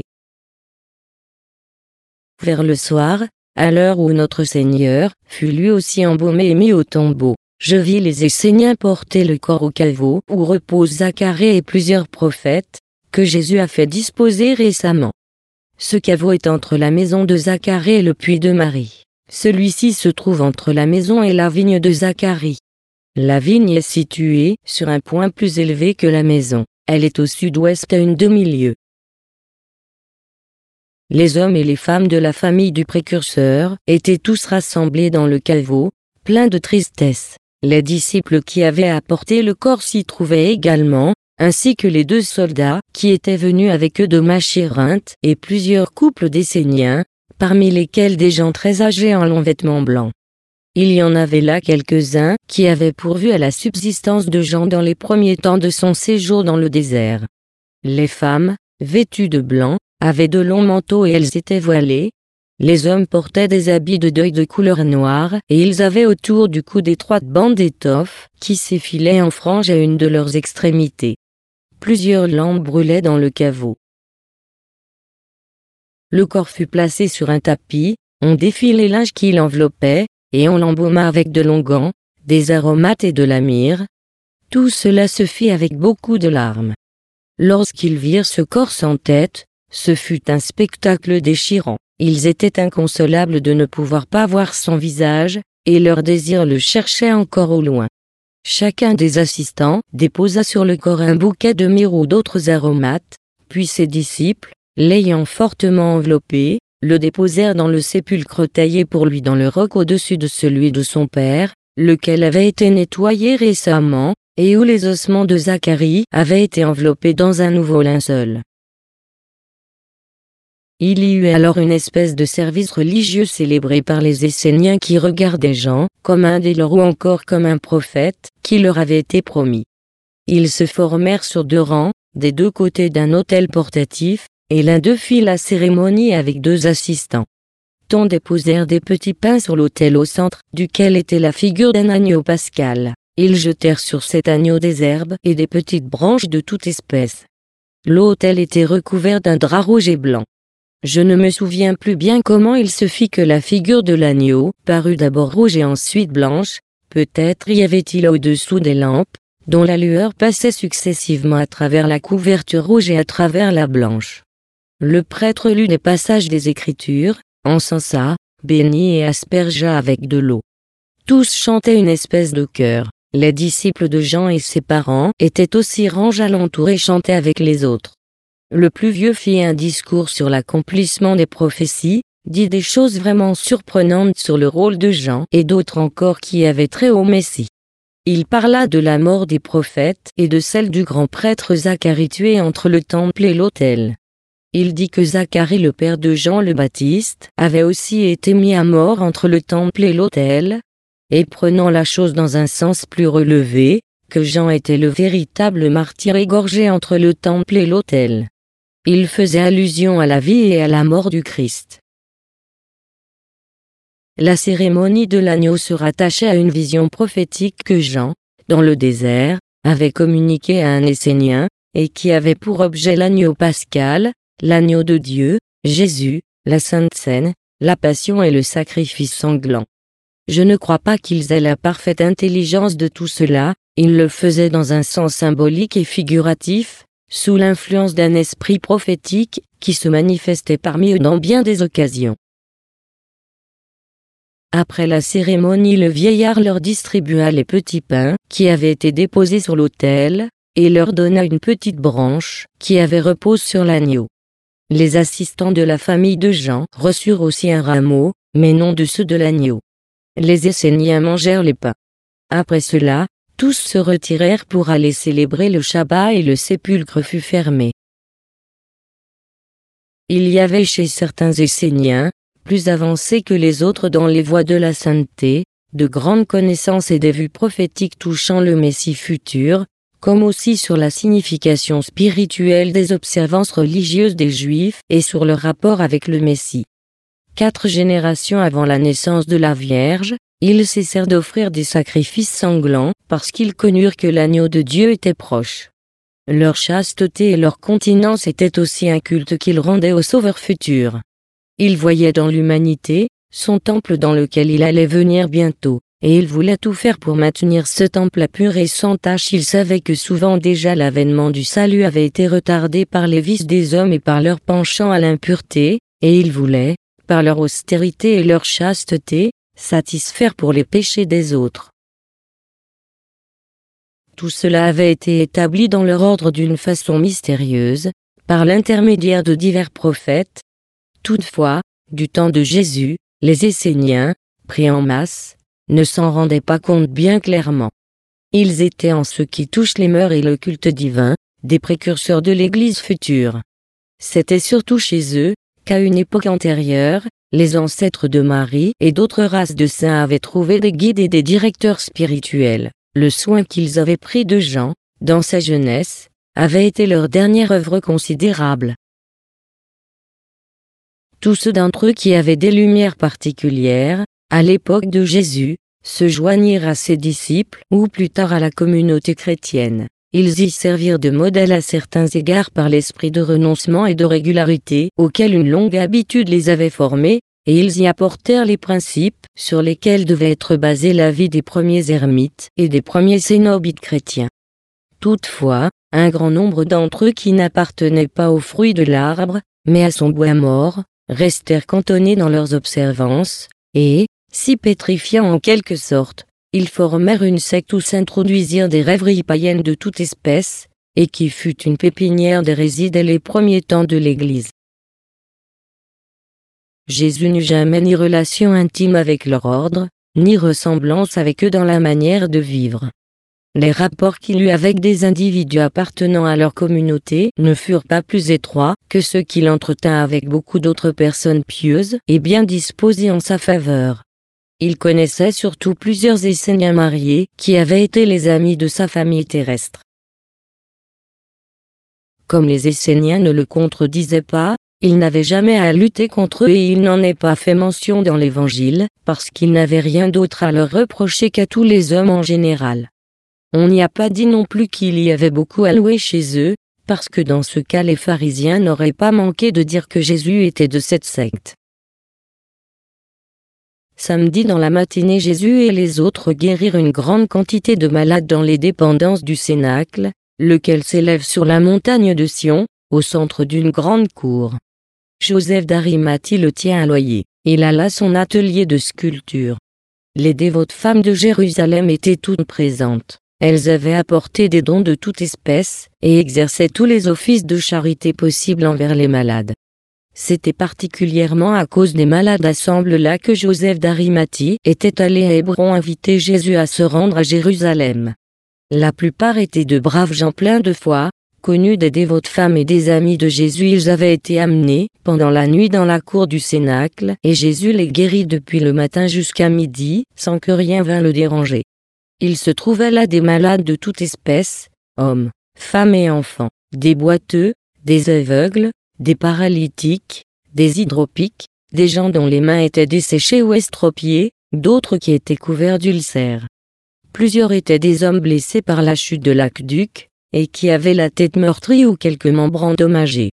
[SPEAKER 1] Vers le soir, à l'heure où notre Seigneur fut lui aussi embaumé et mis au tombeau, je vis les Esséniens porter le corps au caveau où reposent Zacharie et plusieurs prophètes, que Jésus a fait disposer récemment. Ce caveau est entre la maison de Zacharie et le puits de Marie. Celui-ci se trouve entre la maison et la vigne de Zacharie. La vigne est située sur un point plus élevé que la maison. Elle est au sud-ouest à une demi-lieue. Les hommes et les femmes de la famille du précurseur étaient tous rassemblés dans le caveau, pleins de tristesse. Les disciples qui avaient apporté le corps s'y trouvaient également, ainsi que les 2 soldats qui étaient venus avec eux de Machérinte et plusieurs couples d'Esséniens, parmi lesquels des gens très âgés en longs vêtements blancs. Il y en avait là quelques-uns qui avaient pourvu à la subsistance de Jean dans les premiers temps de son séjour dans le désert. Les femmes, vêtues de blanc, avaient de longs manteaux et elles étaient voilées. Les hommes portaient des habits de deuil de couleur noire et ils avaient autour du cou d'étroites bandes d'étoffe qui s'effilaient en franges à une de leurs extrémités. Plusieurs lampes brûlaient dans le caveau. Le corps fut placé sur un tapis, on défit les linges qui l'enveloppaient, et on l'embauma avec de l'onguent, des aromates et de la myrrhe. Tout cela se fit avec beaucoup de larmes. Lorsqu'ils virent ce corps sans tête, ce fut un spectacle déchirant. Ils étaient inconsolables de ne pouvoir pas voir son visage, et leur désir le cherchait encore au loin. Chacun des assistants déposa sur le corps un bouquet de myrrhe ou d'autres aromates, puis ses disciples, l'ayant fortement enveloppé, le déposèrent dans le sépulcre taillé pour lui dans le roc au-dessus de celui de son père, lequel avait été nettoyé récemment, et où les ossements de Zacharie avaient été enveloppés dans un nouveau linceul. Il y eut alors une espèce de service religieux célébré par les Esséniens qui regardaient Jean comme un des leurs ou encore comme un prophète qui leur avait été promis. Ils se formèrent sur 2 rangs, des 2 côtés d'un autel portatif, et l'un d'eux fit la cérémonie avec 2 assistants. Tons déposèrent des petits pains sur l'autel au centre duquel était la figure d'un agneau pascal. Ils jetèrent sur cet agneau des herbes et des petites branches de toute espèce. L'autel était recouvert d'un drap rouge et blanc. Je ne me souviens plus bien comment il se fit que la figure de l'agneau parut d'abord rouge et ensuite blanche, peut-être y avait-il au-dessous des lampes, dont la lueur passait successivement à travers la couverture rouge et à travers la blanche. Le prêtre lut des passages des Écritures, encensa, bénit et aspergea avec de l'eau. Tous chantaient une espèce de chœur. Les disciples de Jean et ses parents étaient aussi rangés alentour et chantaient avec les autres. Le plus vieux fit un discours sur l'accomplissement des prophéties, dit des choses vraiment surprenantes sur le rôle de Jean et d'autres encore qui avaient trait au Messie. Il parla de la mort des prophètes et de celle du grand prêtre Zacharie tué entre le temple et l'autel. Il dit que Zacharie le père de Jean le Baptiste avait aussi été mis à mort entre le temple et l'autel, et prenant la chose dans un sens plus relevé, que Jean était le véritable martyr égorgé entre le temple et l'autel. Il faisait allusion à la vie et à la mort du Christ. La cérémonie de l'agneau se rattachait à une vision prophétique que Jean, dans le désert, avait communiquée à un Essénien, et qui avait pour objet l'agneau pascal, l'agneau de Dieu, Jésus, la Sainte Seine, la Passion et le sacrifice sanglant. Je ne crois pas qu'ils aient la parfaite intelligence de tout cela, ils le faisaient dans un sens symbolique et figuratif, sous l'influence d'un esprit prophétique, qui se manifestait parmi eux dans bien des occasions. Après la cérémonie, le vieillard leur distribua les petits pains, qui avaient été déposés sur l'autel, et leur donna une petite branche, qui avait repose sur l'agneau. Les assistants de la famille de Jean reçurent aussi un rameau, mais non de ceux de l'agneau. Les Esséniens mangèrent les pains. Après cela, tous se retirèrent pour aller célébrer le Shabbat et le sépulcre fut fermé. Il y avait chez certains Esséniens, plus avancés que les autres dans les voies de la sainteté, de grandes connaissances et des vues prophétiques touchant le Messie futur, comme aussi sur la signification spirituelle des observances religieuses des Juifs et sur leur rapport avec le Messie. 4 générations avant la naissance de la Vierge, ils cessèrent d'offrir des sacrifices sanglants, parce qu'ils connurent que l'agneau de Dieu était proche. Leur chasteté et leur continence étaient aussi un culte qu'ils rendaient au Sauveur futur. Ils voyaient dans l'humanité, son temple dans lequel il allait venir bientôt, et ils voulaient tout faire pour maintenir ce temple pur et sans tache. Ils savaient que souvent déjà l'avènement du salut avait été retardé par les vices des hommes et par leur penchant à l'impureté, et ils voulaient, par leur austérité et leur chasteté, satisfaire pour les péchés des autres. Tout cela avait été établi dans leur ordre d'une façon mystérieuse, par l'intermédiaire de divers prophètes. Toutefois, du temps de Jésus, les Esséniens, pris en masse, ne s'en rendaient pas compte bien clairement. Ils étaient en ce qui touche les mœurs et le culte divin, des précurseurs de l'Église future. C'était surtout chez eux, qu'à une époque antérieure, les ancêtres de Marie et d'autres races de saints avaient trouvé des guides et des directeurs spirituels. Le soin qu'ils avaient pris de Jean, dans sa jeunesse, avait été leur dernière œuvre considérable. Tous ceux d'entre eux qui avaient des lumières particulières, à l'époque de Jésus, se joignirent à ses disciples ou plus tard à la communauté chrétienne. Ils y servirent de modèle à certains égards par l'esprit de renoncement et de régularité auquel une longue habitude les avait formés, et ils y apportèrent les principes sur lesquels devait être basée la vie des premiers ermites et des premiers cénobites chrétiens. Toutefois, un grand nombre d'entre eux qui n'appartenaient pas aux fruits de l'arbre, mais à son bois mort, restèrent cantonnés dans leurs observances, et, si pétrifiants en quelque sorte, ils formèrent une secte où s'introduisirent des rêveries païennes de toute espèce, et qui fut une pépinière d'hérésie dès les premiers temps de l'Église. Jésus n'eut jamais ni relation intime avec leur ordre, ni ressemblance avec eux dans la manière de vivre. Les rapports qu'il eut avec des individus appartenant à leur communauté ne furent pas plus étroits que ceux qu'il entretint avec beaucoup d'autres personnes pieuses et bien disposées en sa faveur. Il connaissait surtout plusieurs Esséniens mariés qui avaient été les amis de sa famille terrestre. Comme les Esséniens ne le contredisaient pas, il n'avait jamais à lutter contre eux et il n'en est pas fait mention dans l'Évangile, parce qu'il n'avait rien d'autre à leur reprocher qu'à tous les hommes en général. On n'y a pas dit non plus qu'il y avait beaucoup à louer chez eux, parce que dans ce cas les pharisiens n'auraient pas manqué de dire que Jésus était de cette secte. Samedi dans la matinée, Jésus et les autres guérirent une grande quantité de malades dans les dépendances du Cénacle, lequel s'élève sur la montagne de Sion, au centre d'une grande cour. Joseph d'Arimathie le tient à loyer. Il alla son atelier de sculpture. Les dévotes femmes de Jérusalem étaient toutes présentes. Elles avaient apporté des dons de toute espèce, et exerçaient tous les offices de charité possibles envers les malades. C'était particulièrement à cause des malades à Semble-là que Joseph d'Arimathie était allé à Hébron inviter Jésus à se rendre à Jérusalem. La plupart étaient de braves gens pleins de foi, connus des dévotes femmes et des amis de Jésus. Ils avaient été amenés, pendant la nuit dans la cour du Cénacle, et Jésus les guérit depuis le matin jusqu'à midi, sans que rien vînt le déranger. Il se trouvait là des malades de toute espèce, hommes, femmes et enfants, des boiteux, des aveugles, des paralytiques, des hydropiques, des gens dont les mains étaient desséchées ou estropiées, d'autres qui étaient couverts d'ulcères. Plusieurs étaient des hommes blessés par la chute de l'aqueduc, et qui avaient la tête meurtrie ou quelques membres endommagés.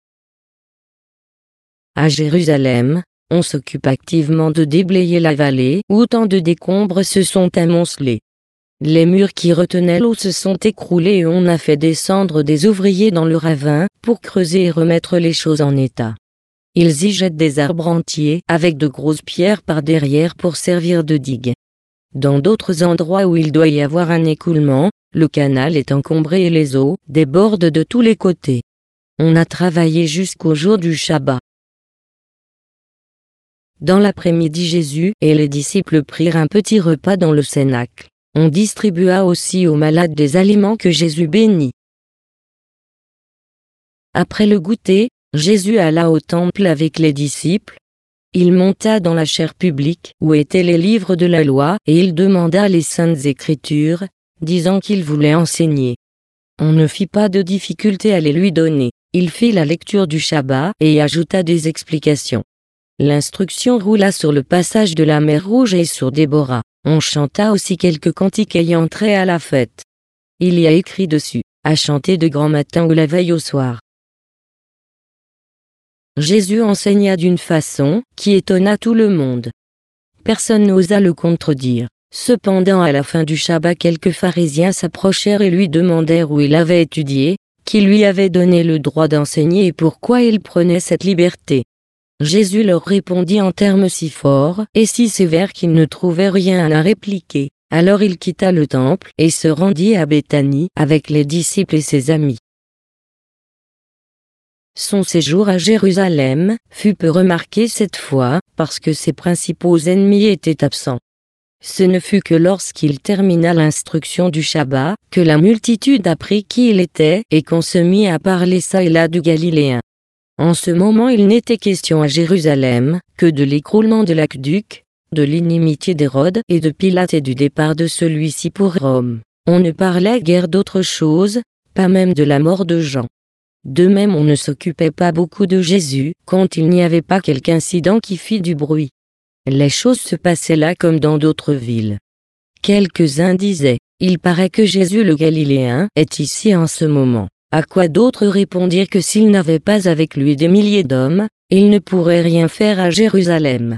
[SPEAKER 1] À Jérusalem, on s'occupe activement de déblayer la vallée où tant de décombres se sont amoncelés. Les murs qui retenaient l'eau se sont écroulés et on a fait descendre des ouvriers dans le ravin pour creuser et remettre les choses en état. Ils y jettent des arbres entiers avec de grosses pierres par derrière pour servir de digue. Dans d'autres endroits où il doit y avoir un écoulement, le canal est encombré et les eaux débordent de tous les côtés. On a travaillé jusqu'au jour du Shabbat. Dans l'après-midi, Jésus et les disciples prirent un petit repas dans le Cénacle. On distribua aussi aux malades des aliments que Jésus bénit. Après le goûter, Jésus alla au temple avec les disciples. Il monta dans la chaire publique où étaient les livres de la loi et il demanda les saintes écritures, disant qu'il voulait enseigner. On ne fit pas de difficulté à les lui donner. Il fit la lecture du Shabbat et y ajouta des explications. L'instruction roula sur le passage de la mer Rouge et sur Déborah. On chanta aussi quelques cantiques ayant trait à la fête. Il y a écrit dessus, à chanter de grand matin ou la veille au soir. Jésus enseigna d'une façon qui étonna tout le monde. Personne n'osa le contredire. Cependant à la fin du Shabbat quelques pharisiens s'approchèrent et lui demandèrent où il avait étudié, qui lui avait donné le droit d'enseigner et pourquoi il prenait cette liberté. Jésus leur répondit en termes si forts et si sévères qu'ils ne trouvaient rien à répliquer. Alors il quitta le temple et se rendit à Béthanie avec les disciples et ses amis. Son séjour à Jérusalem fut peu remarqué cette fois, parce que ses principaux ennemis étaient absents. Ce ne fut que lorsqu'il termina l'instruction du Shabbat, que la multitude apprit qui il était et qu'on se mit à parler çà et là du Galiléen. En ce moment il n'était question à Jérusalem que de l'écroulement de l'aqueduc, de l'inimitié d'Hérode et de Pilate et du départ de celui-ci pour Rome. On ne parlait guère d'autre chose, pas même de la mort de Jean. De même on ne s'occupait pas beaucoup de Jésus quand il n'y avait pas quelque incident qui fit du bruit. Les choses se passaient là comme dans d'autres villes. Quelques-uns disaient, « Il paraît que Jésus le Galiléen est ici en ce moment. » À quoi d'autres répondirent que s'il n'avait pas avec lui des milliers d'hommes, il ne pourrait rien faire à Jérusalem.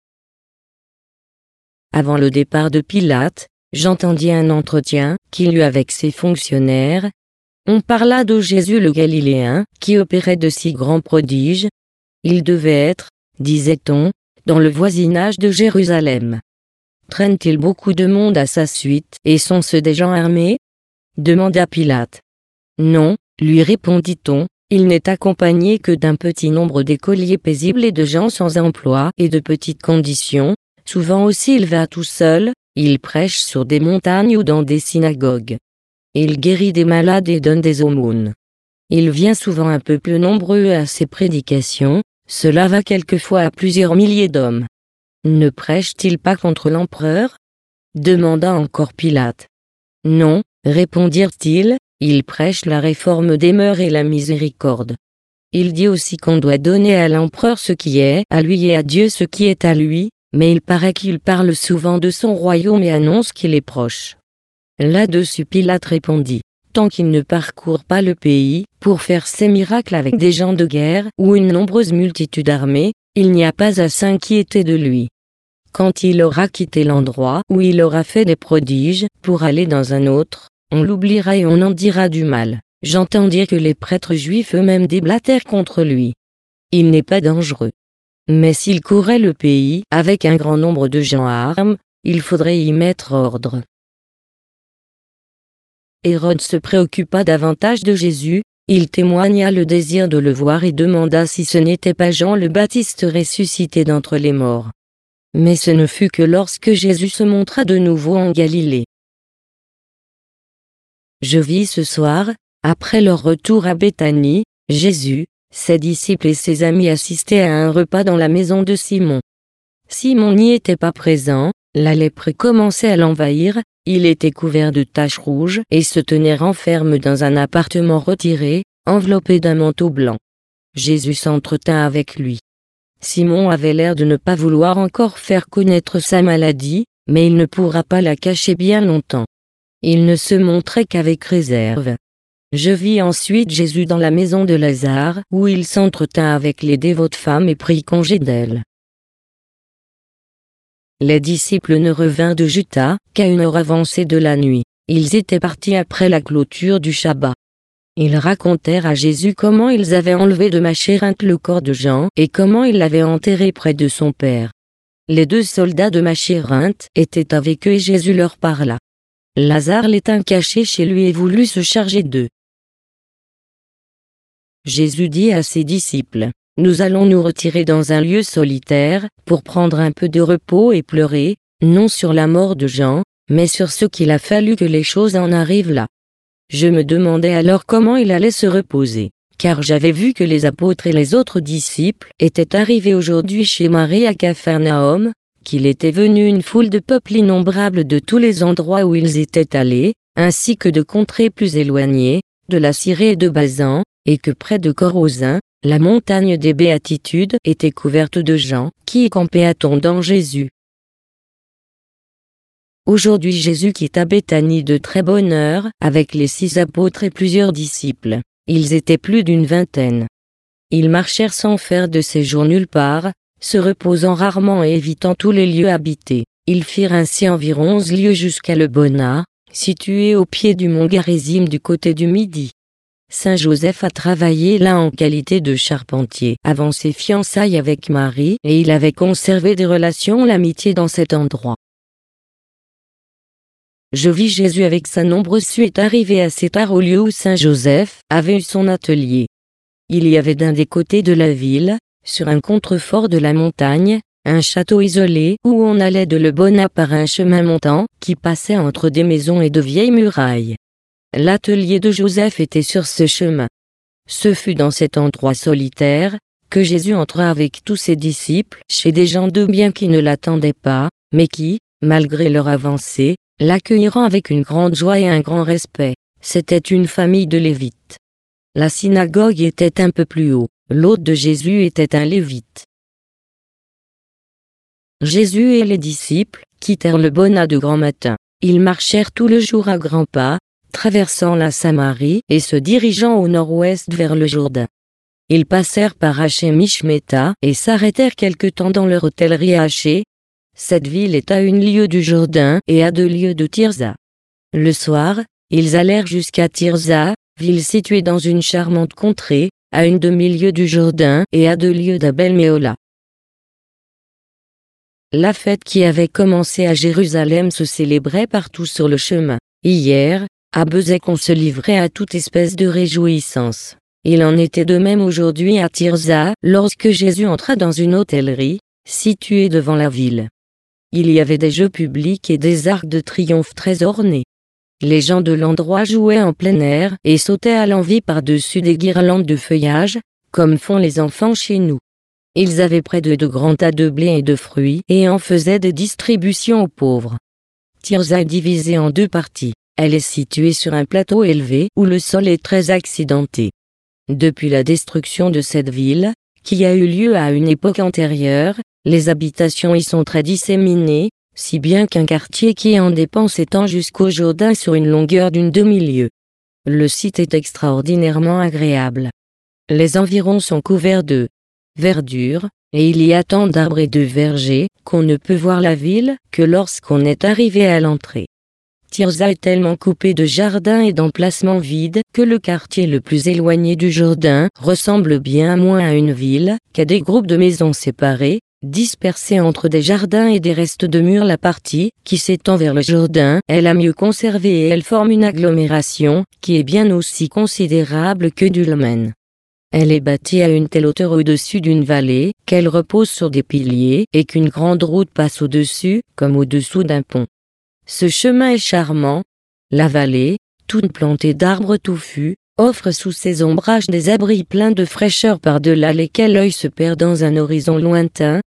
[SPEAKER 1] Avant le départ de Pilate, j'entendis un entretien qu'il eut avec ses fonctionnaires. On parla de Jésus le Galiléen, qui opérait de si grands prodiges. Il devait être, disait-on, dans le voisinage de Jérusalem. Traîne-t-il beaucoup de monde à sa suite, et sont-ce des gens armés? Demanda Pilate. Non, lui répondit-on, il n'est accompagné que d'un petit nombre d'écoliers paisibles et de gens sans emploi et de petites conditions. Souvent aussi il va tout seul, il prêche sur des montagnes ou dans des synagogues. Il guérit des malades et donne des aumônes. Il vient souvent un peu plus nombreux à ses prédications, cela va quelquefois à plusieurs milliers d'hommes. Ne prêche-t-il pas contre l'empereur? Demanda encore Pilate. Non, répondirent-ils, il prêche la réforme des mœurs et la miséricorde. Il dit aussi qu'on doit donner à l'empereur ce qui est à lui et à Dieu ce qui est à lui, mais il paraît qu'il parle souvent de son royaume et annonce qu'il est proche. Là-dessus Pilate répondit, tant qu'il ne parcourt pas le pays, pour faire ses miracles avec des gens de guerre ou une nombreuse multitude armée, il n'y a pas à s'inquiéter de lui. Quand il aura quitté l'endroit où il aura fait des prodiges, pour aller dans un autre, on l'oubliera et on en dira du mal. J'entends dire que les prêtres juifs eux-mêmes déblatèrent contre lui. Il n'est pas dangereux. Mais s'il courait le pays avec un grand nombre de gens à armes, il faudrait y mettre ordre. Hérode se préoccupa davantage de Jésus, il témoigna le désir de le voir et demanda si ce n'était pas Jean le Baptiste ressuscité d'entre les morts. Mais ce ne fut que lorsque Jésus se montra de nouveau en Galilée. Je vis ce soir, après leur retour à Béthanie, Jésus, ses disciples et ses amis assistaient à un repas dans la maison de Simon. Simon n'y était pas présent, la lèpre commençait à l'envahir, il était couvert de taches rouges et se tenait renfermé dans un appartement retiré, enveloppé d'un manteau blanc. Jésus s'entretint avec lui. Simon avait l'air de ne pas vouloir encore faire connaître sa maladie, mais il ne pourra pas la cacher bien longtemps. Il ne se montrait qu'avec réserve. Je vis ensuite Jésus dans la maison de Lazare, où il s'entretint avec les dévotes femmes et prit congé d'elles. Les disciples ne revinrent de Juda qu'à une heure avancée de la nuit. Ils étaient partis après la clôture du Shabbat. Ils racontèrent à Jésus comment ils avaient enlevé de Machérinth le corps de Jean et comment ils l'avaient enterré près de son père. Les 2 soldats de Machérinth étaient avec eux et Jésus leur parla. Lazare les tint cachés chez lui et voulut se charger d'eux. Jésus dit à ses disciples, « Nous allons nous retirer dans un lieu solitaire, pour prendre un peu de repos et pleurer, non sur la mort de Jean, mais sur ce qu'il a fallu que les choses en arrivent là. » Je me demandais alors comment il allait se reposer, car j'avais vu que les apôtres et les autres disciples étaient arrivés aujourd'hui chez Marie à Capharnaüm, qu'il était venu une foule de peuples innombrables de tous les endroits où ils étaient allés, ainsi que de contrées plus éloignées, de la Syrie et de Basan, et que près de Chorazin, La montagne des Béatitudes était couverte de gens qui y campaient attendant Jésus. Aujourd'hui Jésus quitta Béthanie de très bonne heure avec les 6 apôtres et plusieurs disciples. Ils étaient plus d'une vingtaine. Ils marchèrent sans faire de séjour nulle part, se reposant rarement et évitant tous les lieux habités. Ils firent ainsi environ 11 lieues jusqu'à Le Bona, situé au pied du mont Garizim du côté du Midi. Saint Joseph a travaillé là en qualité de charpentier avant ses fiançailles avec Marie et il avait conservé des relations l'amitié dans cet endroit. Je vis Jésus avec sa nombreuse suite arriver assez tard au lieu où Saint Joseph avait eu son atelier. Il y avait d'un des côtés de la ville, sur un contrefort de la montagne, un château isolé où on allait de Le Bona par un chemin montant qui passait entre des maisons et de vieilles murailles. L'atelier de Joseph était sur ce chemin. Ce fut dans cet endroit solitaire que Jésus entra avec tous ses disciples chez des gens de bien qui ne l'attendaient pas, mais qui, malgré leur avancée, l'accueillirent avec une grande joie et un grand respect. C'était une famille de Lévites. La synagogue était un peu plus haut. L'hôte de Jésus était un Lévite. Jésus et les disciples quittèrent Le Bona de grand matin. Ils marchèrent tout le jour à grands pas, traversant la Samarie et se dirigeant au nord-ouest vers le Jourdain. Ils passèrent par Haché-Mishmeta et s'arrêtèrent quelque temps dans leur hôtellerie à Haché. Cette ville est à 1 lieue du Jourdain et à 2 lieues de Tirza. Le soir, ils allèrent jusqu'à Tirza, ville située dans une charmante contrée, à 1 demi-lieue du Jourdain et à 2 lieues d'Abel-Méhola. La fête qui avait commencé à Jérusalem se célébrait partout sur le chemin. Hier, à Bezek on se livrait à toute espèce de réjouissance. Il en était de même aujourd'hui à Tirza, lorsque Jésus entra dans une hôtellerie, située devant la ville. Il y avait des jeux publics et des arcs de triomphe très ornés. Les gens de l'endroit jouaient en plein air et sautaient à l'envi par-dessus des guirlandes de feuillage, comme font les enfants chez nous. Ils avaient près d'eux de grands tas de blé et de fruits et en faisaient des distributions aux pauvres. Tirza est divisée en 2 parties. Elle est située sur un plateau élevé où le sol est très accidenté. Depuis la destruction de cette ville, qui a eu lieu à une époque antérieure, les habitations y sont très disséminées, si bien qu'un quartier qui en dépend s'étend jusqu'au Jourdain sur une longueur d'une demi-lieue. Le site est extraordinairement agréable. Les environs sont couverts de verdure, et il y a tant d'arbres et de vergers qu'on ne peut voir la ville que lorsqu'on est arrivé à l'entrée. Tirza est tellement coupé de jardins et d'emplacements vides que le quartier le plus éloigné du Jourdain ressemble bien moins à une ville qu'à des groupes de maisons séparées, dispersées entre des jardins et des restes de murs. La partie qui s'étend vers le Jourdain est la mieux conservée et elle forme une agglomération qui est bien aussi considérable que Dulmen. Elle est bâtie à une telle hauteur au-dessus d'une vallée qu'elle repose sur des piliers et qu'une grande route passe au-dessus comme au-dessous d'un pont. Ce chemin est charmant. La vallée, toute plantée d'arbres touffus, offre sous ses ombrages des abris pleins de fraîcheur par-delà lesquels l'œil se perd dans un horizon lointain.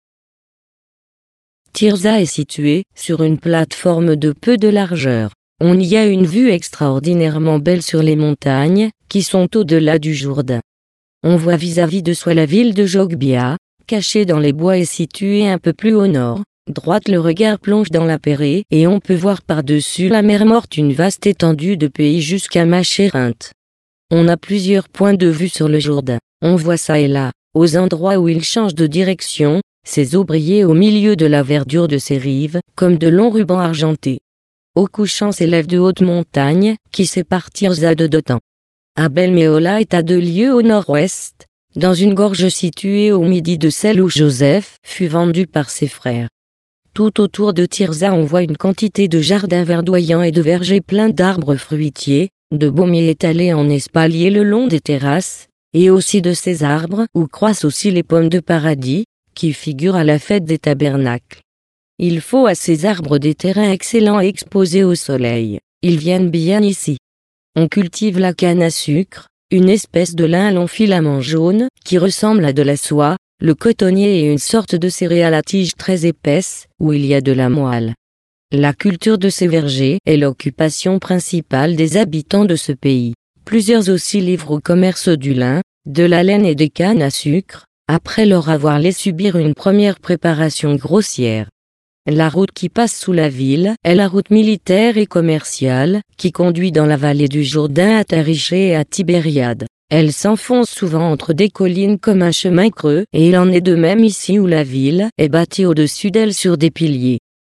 [SPEAKER 1] Tirza est située sur une plateforme de peu de largeur. On y a une vue extraordinairement belle sur les montagnes, qui sont au-delà du Jourdain. On voit vis-à-vis de soi la ville de Jogbia, cachée dans les bois et située un peu plus au nord. Droite le regard plonge dans la Pérée et on peut voir par-dessus la mer Morte une vaste étendue de pays jusqu'à Machérinte. On a plusieurs points de vue sur le Jourdain. On voit ça et là, aux endroits où il change de direction, ses eaux brillaient au milieu de la verdure de ses rives, comme de longs rubans argentés. Au couchant s'élèvent de hautes montagnes, qui séparent Tirza de Dothan. Abel-Méhola est à 2 lieues au nord-ouest, dans une gorge située au midi de celle où Joseph fut vendu par ses frères. Tout autour de Tirza on voit une quantité de jardins verdoyants et de vergers pleins d'arbres fruitiers, de baumiers étalés en espalier le long des terrasses, et aussi de ces arbres où croissent aussi les pommes de paradis, qui figurent à la fête des tabernacles. Il faut à ces arbres des terrains excellents exposés au soleil. Ils viennent bien ici. On cultive la canne à sucre, une espèce de lin à long filament jaune, qui ressemble à de la soie, le cotonnier est une sorte de céréale à tige très épaisse, où il y a de la moelle. La culture de ces vergers est l'occupation principale des habitants de ce pays. Plusieurs aussi livrent au commerce du lin, de la laine et des cannes à sucre, après leur avoir laissé subir une première préparation grossière. La route qui passe sous la ville est la route militaire et commerciale, qui conduit dans la vallée du Jourdain à Tariché et à Tibériade. Elle s'enfonce souvent entre des collines comme un chemin creux, et il en est de même ici où la ville est bâtie au-dessus d'elle sur des piliers.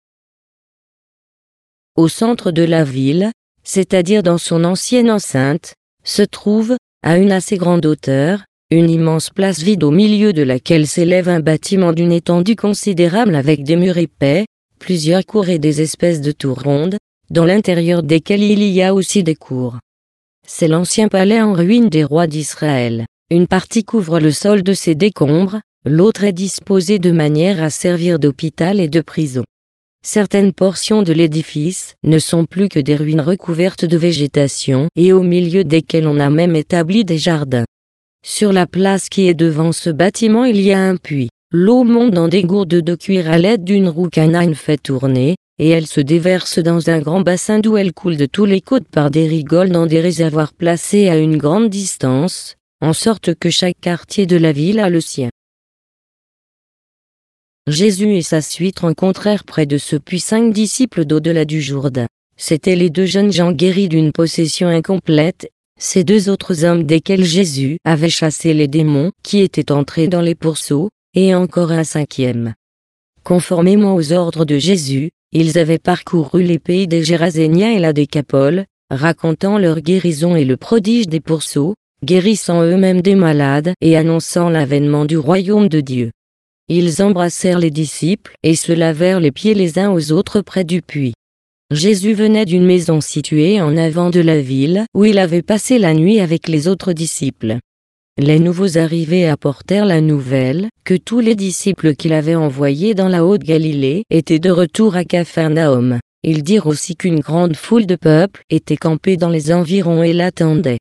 [SPEAKER 1] Au centre de la ville, c'est-à-dire dans son ancienne enceinte, se trouve, à une assez grande hauteur, une immense place vide au milieu de laquelle s'élève un bâtiment d'une étendue considérable avec des murs épais, plusieurs cours et des espèces de tours rondes, dans l'intérieur desquelles il y a aussi des cours. C'est l'ancien palais en ruine des rois d'Israël. Une partie couvre le sol de ses décombres, l'autre est disposée de manière à servir d'hôpital et de prison. Certaines portions de l'édifice ne sont plus que des ruines recouvertes de végétation et au milieu desquelles on a même établi des jardins. Sur la place qui est devant ce bâtiment il y a un puits. L'eau monte dans des gourdes de cuir à l'aide d'une roue qu'un âne fait tourner, et elle se déverse dans un grand bassin d'où elle coule de tous les côtés par des rigoles dans des réservoirs placés à une grande distance, en sorte que chaque quartier de la ville a le sien. Jésus et sa suite rencontrèrent près de ce puits 5 disciples d'au-delà du Jourdain. C'étaient les 2 jeunes gens guéris d'une possession incomplète, ces 2 autres hommes desquels Jésus avait chassé les démons qui étaient entrés dans les pourceaux, et encore un 5e. Conformément aux ordres de Jésus, ils avaient parcouru les pays des Géraséniens et la Décapole, racontant leur guérison et le prodige des pourceaux, guérissant eux-mêmes des malades et annonçant l'avènement du royaume de Dieu. Ils embrassèrent les disciples et se lavèrent les pieds les uns aux autres près du puits. Jésus venait d'une maison située en avant de la ville où il avait passé la nuit avec les autres disciples. Les nouveaux arrivés apportèrent la nouvelle que tous les disciples qu'il avait envoyés dans la Haute-Galilée étaient de retour à Capharnaüm. Ils dirent aussi qu'une grande foule de peuple était campée dans les environs et l'attendait.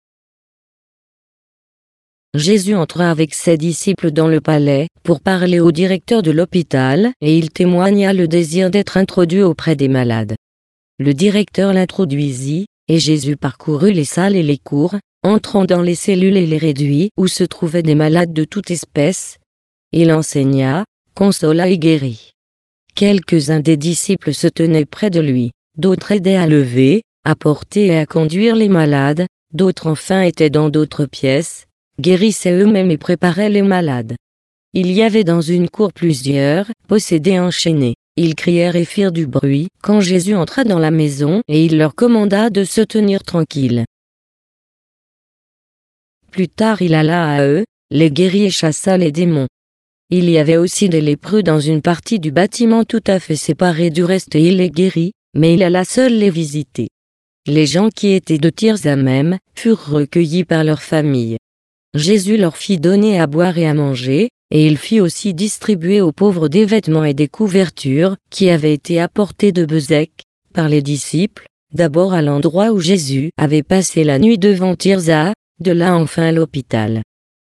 [SPEAKER 1] Jésus entra avec ses disciples dans le palais pour parler au directeur de l'hôpital et il témoigna le désir d'être introduit auprès des malades. Le directeur l'introduisit, et Jésus parcourut les salles et les cours, entrant dans les cellules et les réduits où se trouvaient des malades de toute espèce. Il enseigna, consola et guérit. Quelques-uns des disciples se tenaient près de lui, d'autres aidaient à lever, à porter et à conduire les malades, d'autres enfin étaient dans d'autres pièces, guérissaient eux-mêmes et préparaient les malades. Il y avait dans une cour plusieurs possédés enchaînés. Ils crièrent et firent du bruit quand Jésus entra dans la maison et il leur commanda de se tenir tranquilles. Plus tard il alla à eux, les guérit et chassa les démons. Il y avait aussi des lépreux dans une partie du bâtiment tout à fait séparée du reste et il les guérit, mais il alla seul les visiter. Les gens qui étaient de Tyrsa même furent recueillis par leurs familles. Jésus leur fit donner à boire et à manger, et il fit aussi distribuer aux pauvres des vêtements et des couvertures qui avaient été apportés de Bézek par les disciples, d'abord à l'endroit où Jésus avait passé la nuit devant Tyrsa, de là enfin à l'hôpital.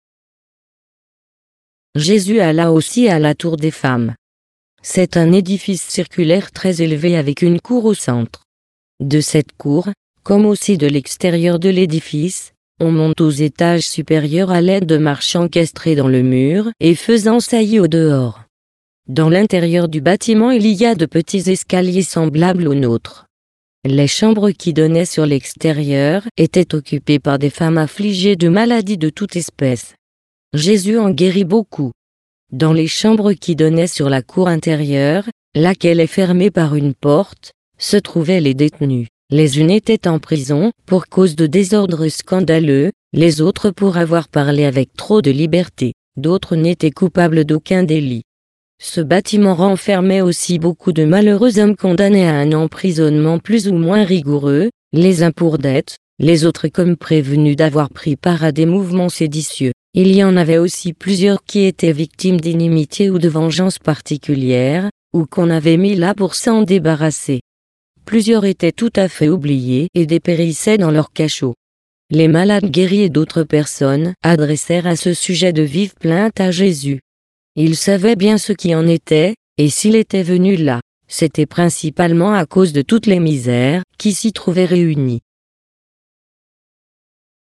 [SPEAKER 1] Jésus alla aussi à la tour des femmes. C'est un édifice circulaire très élevé avec une cour au centre. De cette cour, comme aussi de l'extérieur de l'édifice, on monte aux étages supérieurs à l'aide de marches encastrées dans le mur et faisant saillie au dehors. Dans l'intérieur du bâtiment il y a de petits escaliers semblables aux nôtres. Les chambres qui donnaient sur l'extérieur étaient occupées par des femmes affligées de maladies de toute espèce. Jésus en guérit beaucoup. Dans les chambres qui donnaient sur la cour intérieure, laquelle est fermée par une porte, se trouvaient les détenus. Les unes étaient en prison pour cause de désordres scandaleux, les autres pour avoir parlé avec trop de liberté, d'autres n'étaient coupables d'aucun délit. Ce bâtiment renfermait aussi beaucoup de malheureux hommes condamnés à un emprisonnement plus ou moins rigoureux, les uns pour dette, les autres comme prévenus d'avoir pris part à des mouvements séditieux. Il y en avait aussi plusieurs qui étaient victimes d'inimitié ou de vengeance particulière, ou qu'on avait mis là pour s'en débarrasser. Plusieurs étaient tout à fait oubliés et dépérissaient dans leurs cachots. Les malades guéris et d'autres personnes adressèrent à ce sujet de vives plaintes à Jésus. Il savait bien ce qui en était, et s'il était venu là, c'était principalement à cause de toutes les misères qui s'y trouvaient réunies.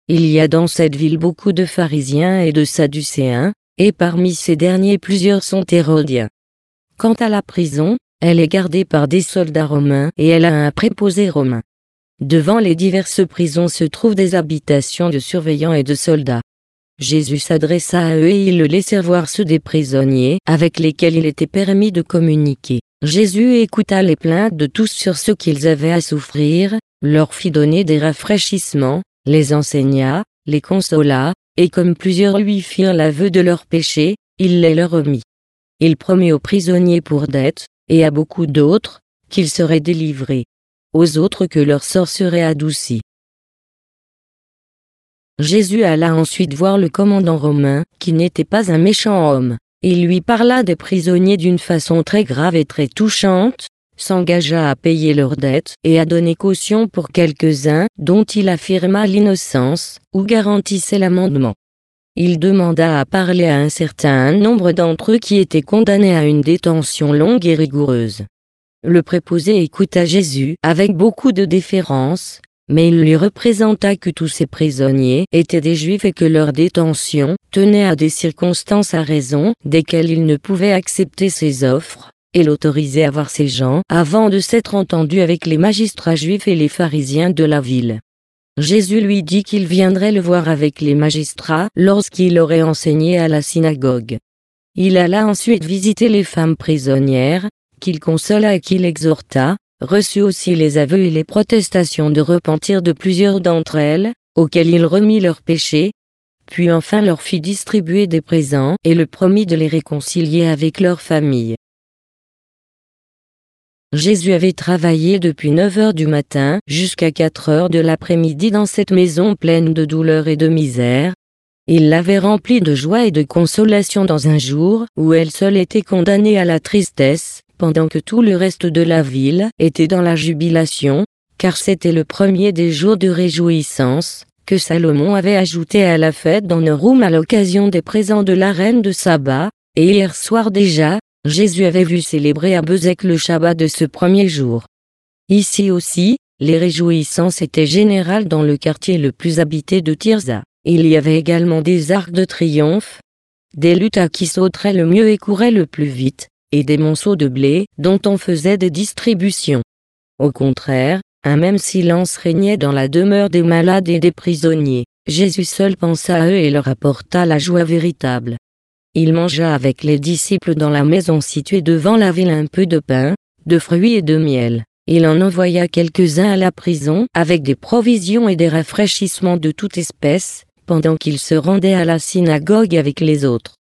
[SPEAKER 1] Il y a dans cette ville beaucoup de pharisiens et de sadducéens, et parmi ces derniers plusieurs sont hérodiens. Quant à la prison, elle est gardée par des soldats romains et elle a un préposé romain. Devant les diverses prisons se trouvent des habitations de surveillants et de soldats. Jésus s'adressa à eux et ils le laissèrent voir ceux des prisonniers avec lesquels il était permis de communiquer. Jésus écouta les plaintes de tous sur ce qu'ils avaient à souffrir, leur fit donner des rafraîchissements, les enseigna, les consola, et comme plusieurs lui firent l'aveu de leurs péchés, il les leur remit. Il promit aux prisonniers pour dette, et à beaucoup d'autres, qu'ils seraient délivrés. Aux autres que leur sort serait adouci. Jésus alla ensuite voir le commandant romain, qui n'était pas un méchant homme. Il lui parla des prisonniers d'une façon très grave et très touchante, s'engagea à payer leurs dettes et à donner caution pour quelques-uns dont il affirma l'innocence ou garantissait l'amendement. Il demanda à parler à un certain nombre d'entre eux qui étaient condamnés à une détention longue et rigoureuse. Le préposé écouta Jésus avec beaucoup de déférence, mais il lui représenta que tous ces prisonniers étaient des Juifs et que leur détention tenait à des circonstances à raison desquelles il ne pouvait accepter ses offres, et l'autorisait à voir ces gens avant de s'être entendu avec les magistrats juifs et les pharisiens de la ville. Jésus lui dit qu'il viendrait le voir avec les magistrats lorsqu'il aurait enseigné à la synagogue. Il alla ensuite visiter les femmes prisonnières, qu'il consola et qu'il exhorta, reçut aussi les aveux et les protestations de repentir de plusieurs d'entre elles, auxquelles il remit leurs péchés, puis enfin leur fit distribuer des présents et le promit de les réconcilier avec leurs familles. Jésus avait travaillé depuis 9 heures du matin jusqu'à 4 heures de l'après-midi dans cette maison pleine de douleur et de misère. Il l'avait remplie de joie et de consolation dans un jour où elle seule était condamnée à la tristesse, pendant que tout le reste de la ville était dans la jubilation, car c'était le premier des jours de réjouissance, que Salomon avait ajouté à la fête dans Néroum à l'occasion des présents de la reine de Saba, et hier soir déjà, Jésus avait vu célébrer à Bezek le Shabbat de ce premier jour. Ici aussi, les réjouissances étaient générales dans le quartier le plus habité de Tirza. Il y avait également des arcs de triomphe, des luttes à qui sauterait le mieux et courait le plus vite, et des monceaux de blé dont on faisait des distributions. Au contraire, un même silence régnait dans la demeure des malades et des prisonniers. Jésus seul pensa à eux et leur apporta la joie véritable. Il mangea avec les disciples dans la maison située devant la ville un peu de pain, de fruits et de miel. Il en envoya quelques-uns à la prison avec des provisions et des rafraîchissements de toute espèce, pendant qu'il se rendait à la synagogue avec les autres.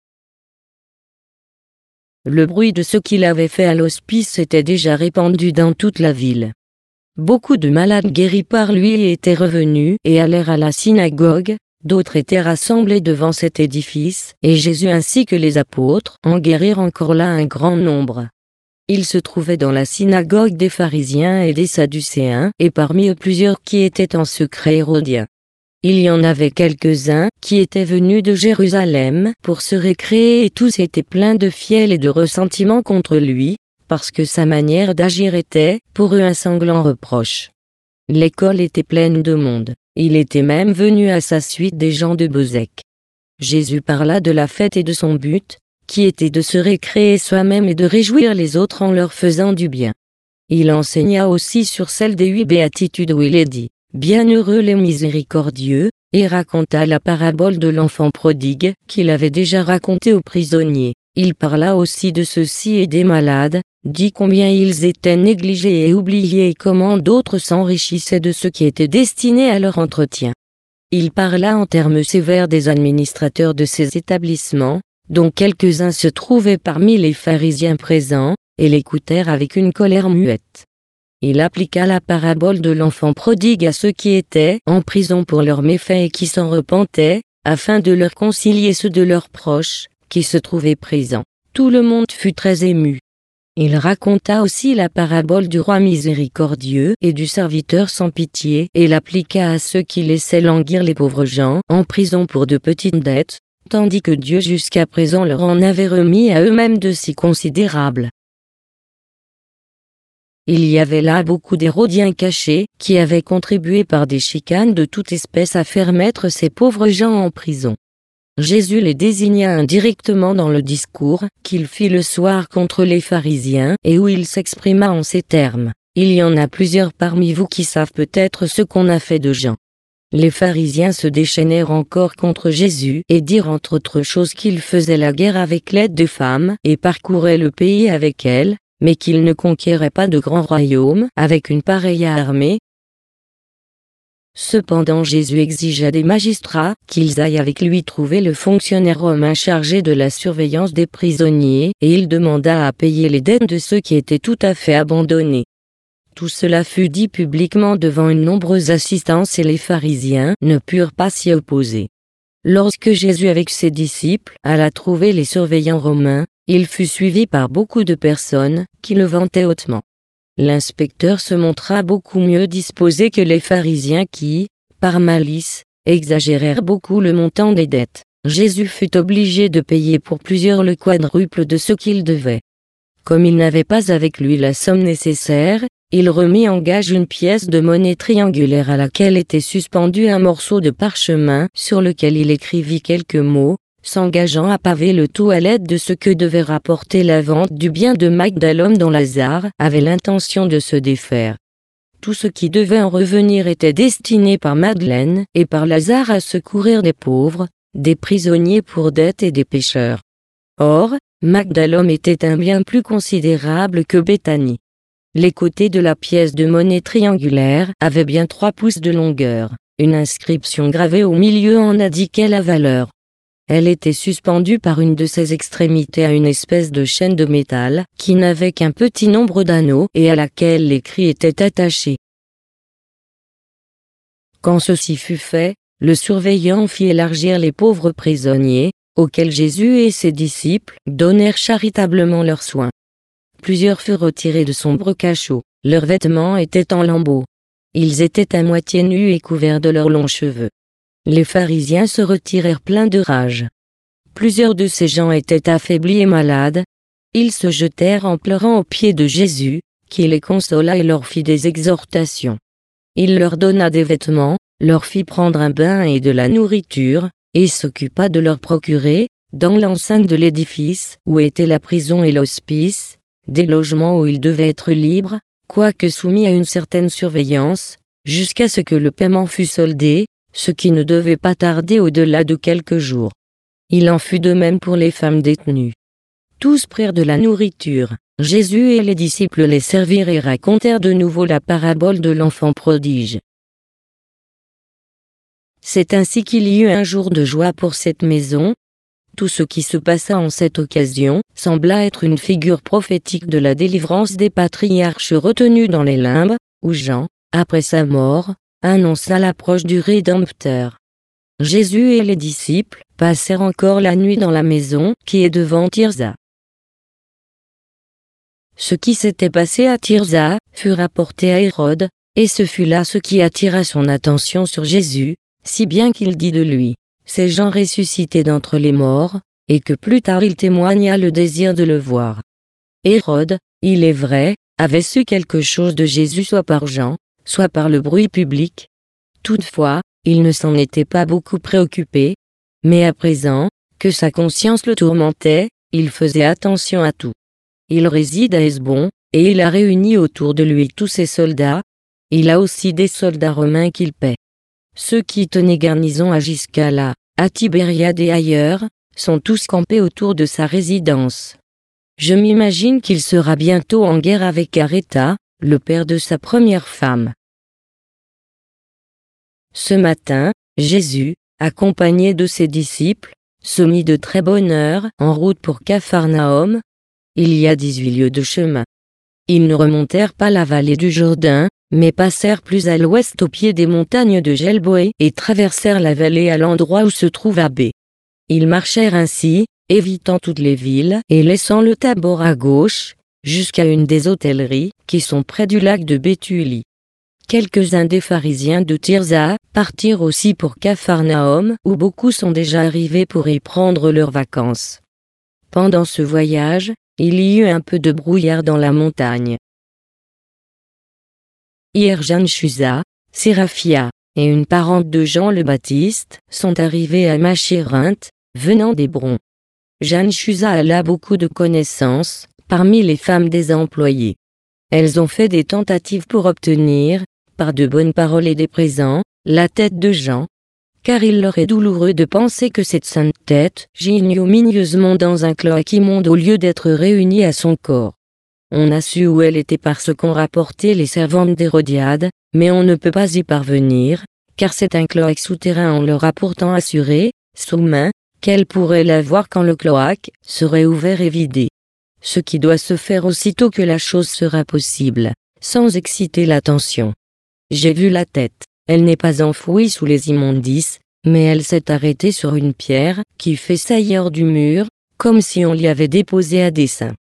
[SPEAKER 1] Le bruit de ce qu'il avait fait à l'hospice s'était déjà répandu dans toute la ville. Beaucoup de malades guéris par lui étaient revenus et allèrent à la synagogue, d'autres étaient rassemblés devant cet édifice, et Jésus ainsi que les apôtres en guérirent encore là un grand nombre. Il se trouvait dans la synagogue des pharisiens et des sadducéens, et parmi eux plusieurs qui étaient en secret hérodiens. Il y en avait quelques-uns qui étaient venus de Jérusalem pour se récréer et tous étaient pleins de fiel et de ressentiment contre lui, parce que sa manière d'agir était, pour eux un sanglant reproche. L'école était pleine de monde. Il était même venu à sa suite des gens de Bezek. Jésus parla de la fête et de son but, qui était de se récréer soi-même et de réjouir les autres en leur faisant du bien. Il enseigna aussi sur celle des 8 béatitudes où il est dit « Bienheureux les miséricordieux » et raconta la parabole de l'enfant prodigue qu'il avait déjà racontée aux prisonniers. Il parla aussi de ceux-ci et des malades, dit combien ils étaient négligés et oubliés et comment d'autres s'enrichissaient de ce qui était destiné à leur entretien. Il parla en termes sévères des administrateurs de ces établissements, dont quelques-uns se trouvaient parmi les pharisiens présents, et l'écoutèrent avec une colère muette. Il appliqua la parabole de l'enfant prodigue à ceux qui étaient en prison pour leurs méfaits et qui s'en repentaient, afin de leur concilier ceux de leurs proches, qui se trouvaient présents. Tout le monde fut très ému. Il raconta aussi la parabole du roi miséricordieux et du serviteur sans pitié et l'appliqua à ceux qui laissaient languir les pauvres gens en prison pour de petites dettes, tandis que Dieu jusqu'à présent leur en avait remis à eux-mêmes de si considérables. Il y avait là beaucoup d'Hérodiens cachés, qui avaient contribué par des chicanes de toute espèce à faire mettre ces pauvres gens en prison. Jésus les désigna indirectement dans le discours qu'il fit le soir contre les pharisiens et où il s'exprima en ces termes. Il y en a plusieurs parmi vous qui savent peut-être ce qu'on a fait de Jean. Les pharisiens se déchaînèrent encore contre Jésus et dirent entre autres choses qu'il faisait la guerre avec l'aide de femmes et parcourait le pays avec elles, mais qu'il ne conquérait pas de grand royaume avec une pareille armée. Cependant Jésus exigea des magistrats qu'ils aillent avec lui trouver le fonctionnaire romain chargé de la surveillance des prisonniers, et il demanda à payer les dettes de ceux qui étaient tout à fait abandonnés. Tout cela fut dit publiquement devant une nombreuse assistance et les pharisiens ne purent pas s'y opposer. Lorsque Jésus avec ses disciples alla trouver les surveillants romains, il fut suivi par beaucoup de personnes qui le vantaient hautement. L'inspecteur se montra beaucoup mieux disposé que les pharisiens qui, par malice, exagérèrent beaucoup le montant des dettes. Jésus fut obligé de payer pour plusieurs le quadruple de ce qu'il devait. Comme il n'avait pas avec lui la somme nécessaire, il remit en gage une pièce de monnaie triangulaire à laquelle était suspendu un morceau de parchemin sur lequel il écrivit quelques mots, s'engageant à paver le tout à l'aide de ce que devait rapporter la vente du bien de Magdalone dont Lazare avait l'intention de se défaire. Tout ce qui devait en revenir était destiné par Madeleine et par Lazare à secourir des pauvres, des prisonniers pour dette et des pécheurs. Or, Magdalone était un bien plus considérable que Béthanie. Les côtés de la pièce de monnaie triangulaire avaient bien 3 pouces de longueur. Une inscription gravée au milieu en indiquait la valeur. Elle était suspendue par une de ses extrémités à une espèce de chaîne de métal, qui n'avait qu'un petit nombre d'anneaux et à laquelle l'écrit était attaché. Quand ceci fut fait, le surveillant fit élargir les pauvres prisonniers, auxquels Jésus et ses disciples donnèrent charitablement leurs soins. Plusieurs furent retirés de sombres cachots, leurs vêtements étaient en lambeaux. Ils étaient à moitié nus et couverts de leurs longs cheveux. Les pharisiens se retirèrent pleins de rage. Plusieurs de ces gens étaient affaiblis et malades. Ils se jetèrent en pleurant aux pieds de Jésus, qui les consola et leur fit des exhortations. Il leur donna des vêtements, leur fit prendre un bain et de la nourriture, et s'occupa de leur procurer, dans l'enceinte de l'édifice où était la prison et l'hospice, des logements où ils devaient être libres, quoique soumis à une certaine surveillance, jusqu'à ce que le paiement fût soldé, ce qui ne devait pas tarder au-delà de quelques jours. Il en fut de même pour les femmes détenues. Tous prirent de la nourriture. Jésus et les disciples les servirent et racontèrent de nouveau la parabole de l'enfant prodige. C'est ainsi qu'il y eut un jour de joie pour cette maison. Tout ce qui se passa en cette occasion sembla être une figure prophétique de la délivrance des patriarches retenus dans les limbes, où Jean, après sa mort, annonça l'approche du Rédempteur. Jésus et les disciples passèrent encore la nuit dans la maison qui est devant Thyrsa. Ce qui s'était passé à Thyrsa fut rapporté à Hérode, et ce fut là ce qui attira son attention sur Jésus, si bien qu'il dit de lui, « Ces gens ressuscités d'entre les morts », et que plus tard il témoigna le désir de le voir. Hérode, il est vrai, avait su quelque chose de Jésus soit par Jean, soit par le bruit public. Toutefois, il ne s'en était pas beaucoup préoccupé, mais à présent, que sa conscience le tourmentait, il faisait attention à tout. Il réside à Hesbon, et il a réuni autour de lui tous ses soldats. Il a aussi des soldats romains qu'il paie. Ceux qui tenaient garnison à Giscala, à Tibériade et ailleurs, sont tous campés autour de sa résidence. Je m'imagine qu'il sera bientôt en guerre avec Aréta, le père de sa première femme. Ce matin, Jésus, accompagné de ses disciples, se mit de très bonne heure en route pour Capharnaüm. Il y a 18 lieues de chemin. Ils ne remontèrent pas la vallée du Jourdain, mais passèrent plus à l'ouest au pied des montagnes de Gelboé et traversèrent la vallée à l'endroit où se trouve Abé. Ils marchèrent ainsi, évitant toutes les villes et laissant le Tabor à gauche, jusqu'à une des hôtelleries qui sont près du lac de Béthulie. Quelques-uns des pharisiens de Thyrsa partirent aussi pour Capharnaüm, où beaucoup sont déjà arrivés pour y prendre leurs vacances. Pendant ce voyage, il y eut un peu de brouillard dans la montagne. Pierre Jeanne Chusa, Séraphia, et une parente de Jean le Baptiste, sont arrivées à Machérinte, venant d'Hébron. Jeanne Chusa a là beaucoup de connaissances, parmi les femmes des employés. Elles ont fait des tentatives pour obtenir, par de bonnes paroles et des présents, la tête de Jean, car il leur est douloureux de penser que cette sainte tête gît ignominieusement dans un cloaque immonde au lieu d'être réunie à son corps. On a su où elle était parce qu'ont rapporté les servantes d'Hérodiade, mais on ne peut pas y parvenir, car c'est un cloaque souterrain. On leur a pourtant assuré, sous main, qu'elle pourrait la voir quand le cloaque serait ouvert et vidé. Ce qui doit se faire aussitôt que la chose sera possible, sans exciter l'attention. J'ai vu la tête. Elle n'est pas enfouie sous les immondices, mais elle s'est arrêtée sur une pierre qui fait saillir du mur, comme si on l'y avait déposée à dessein.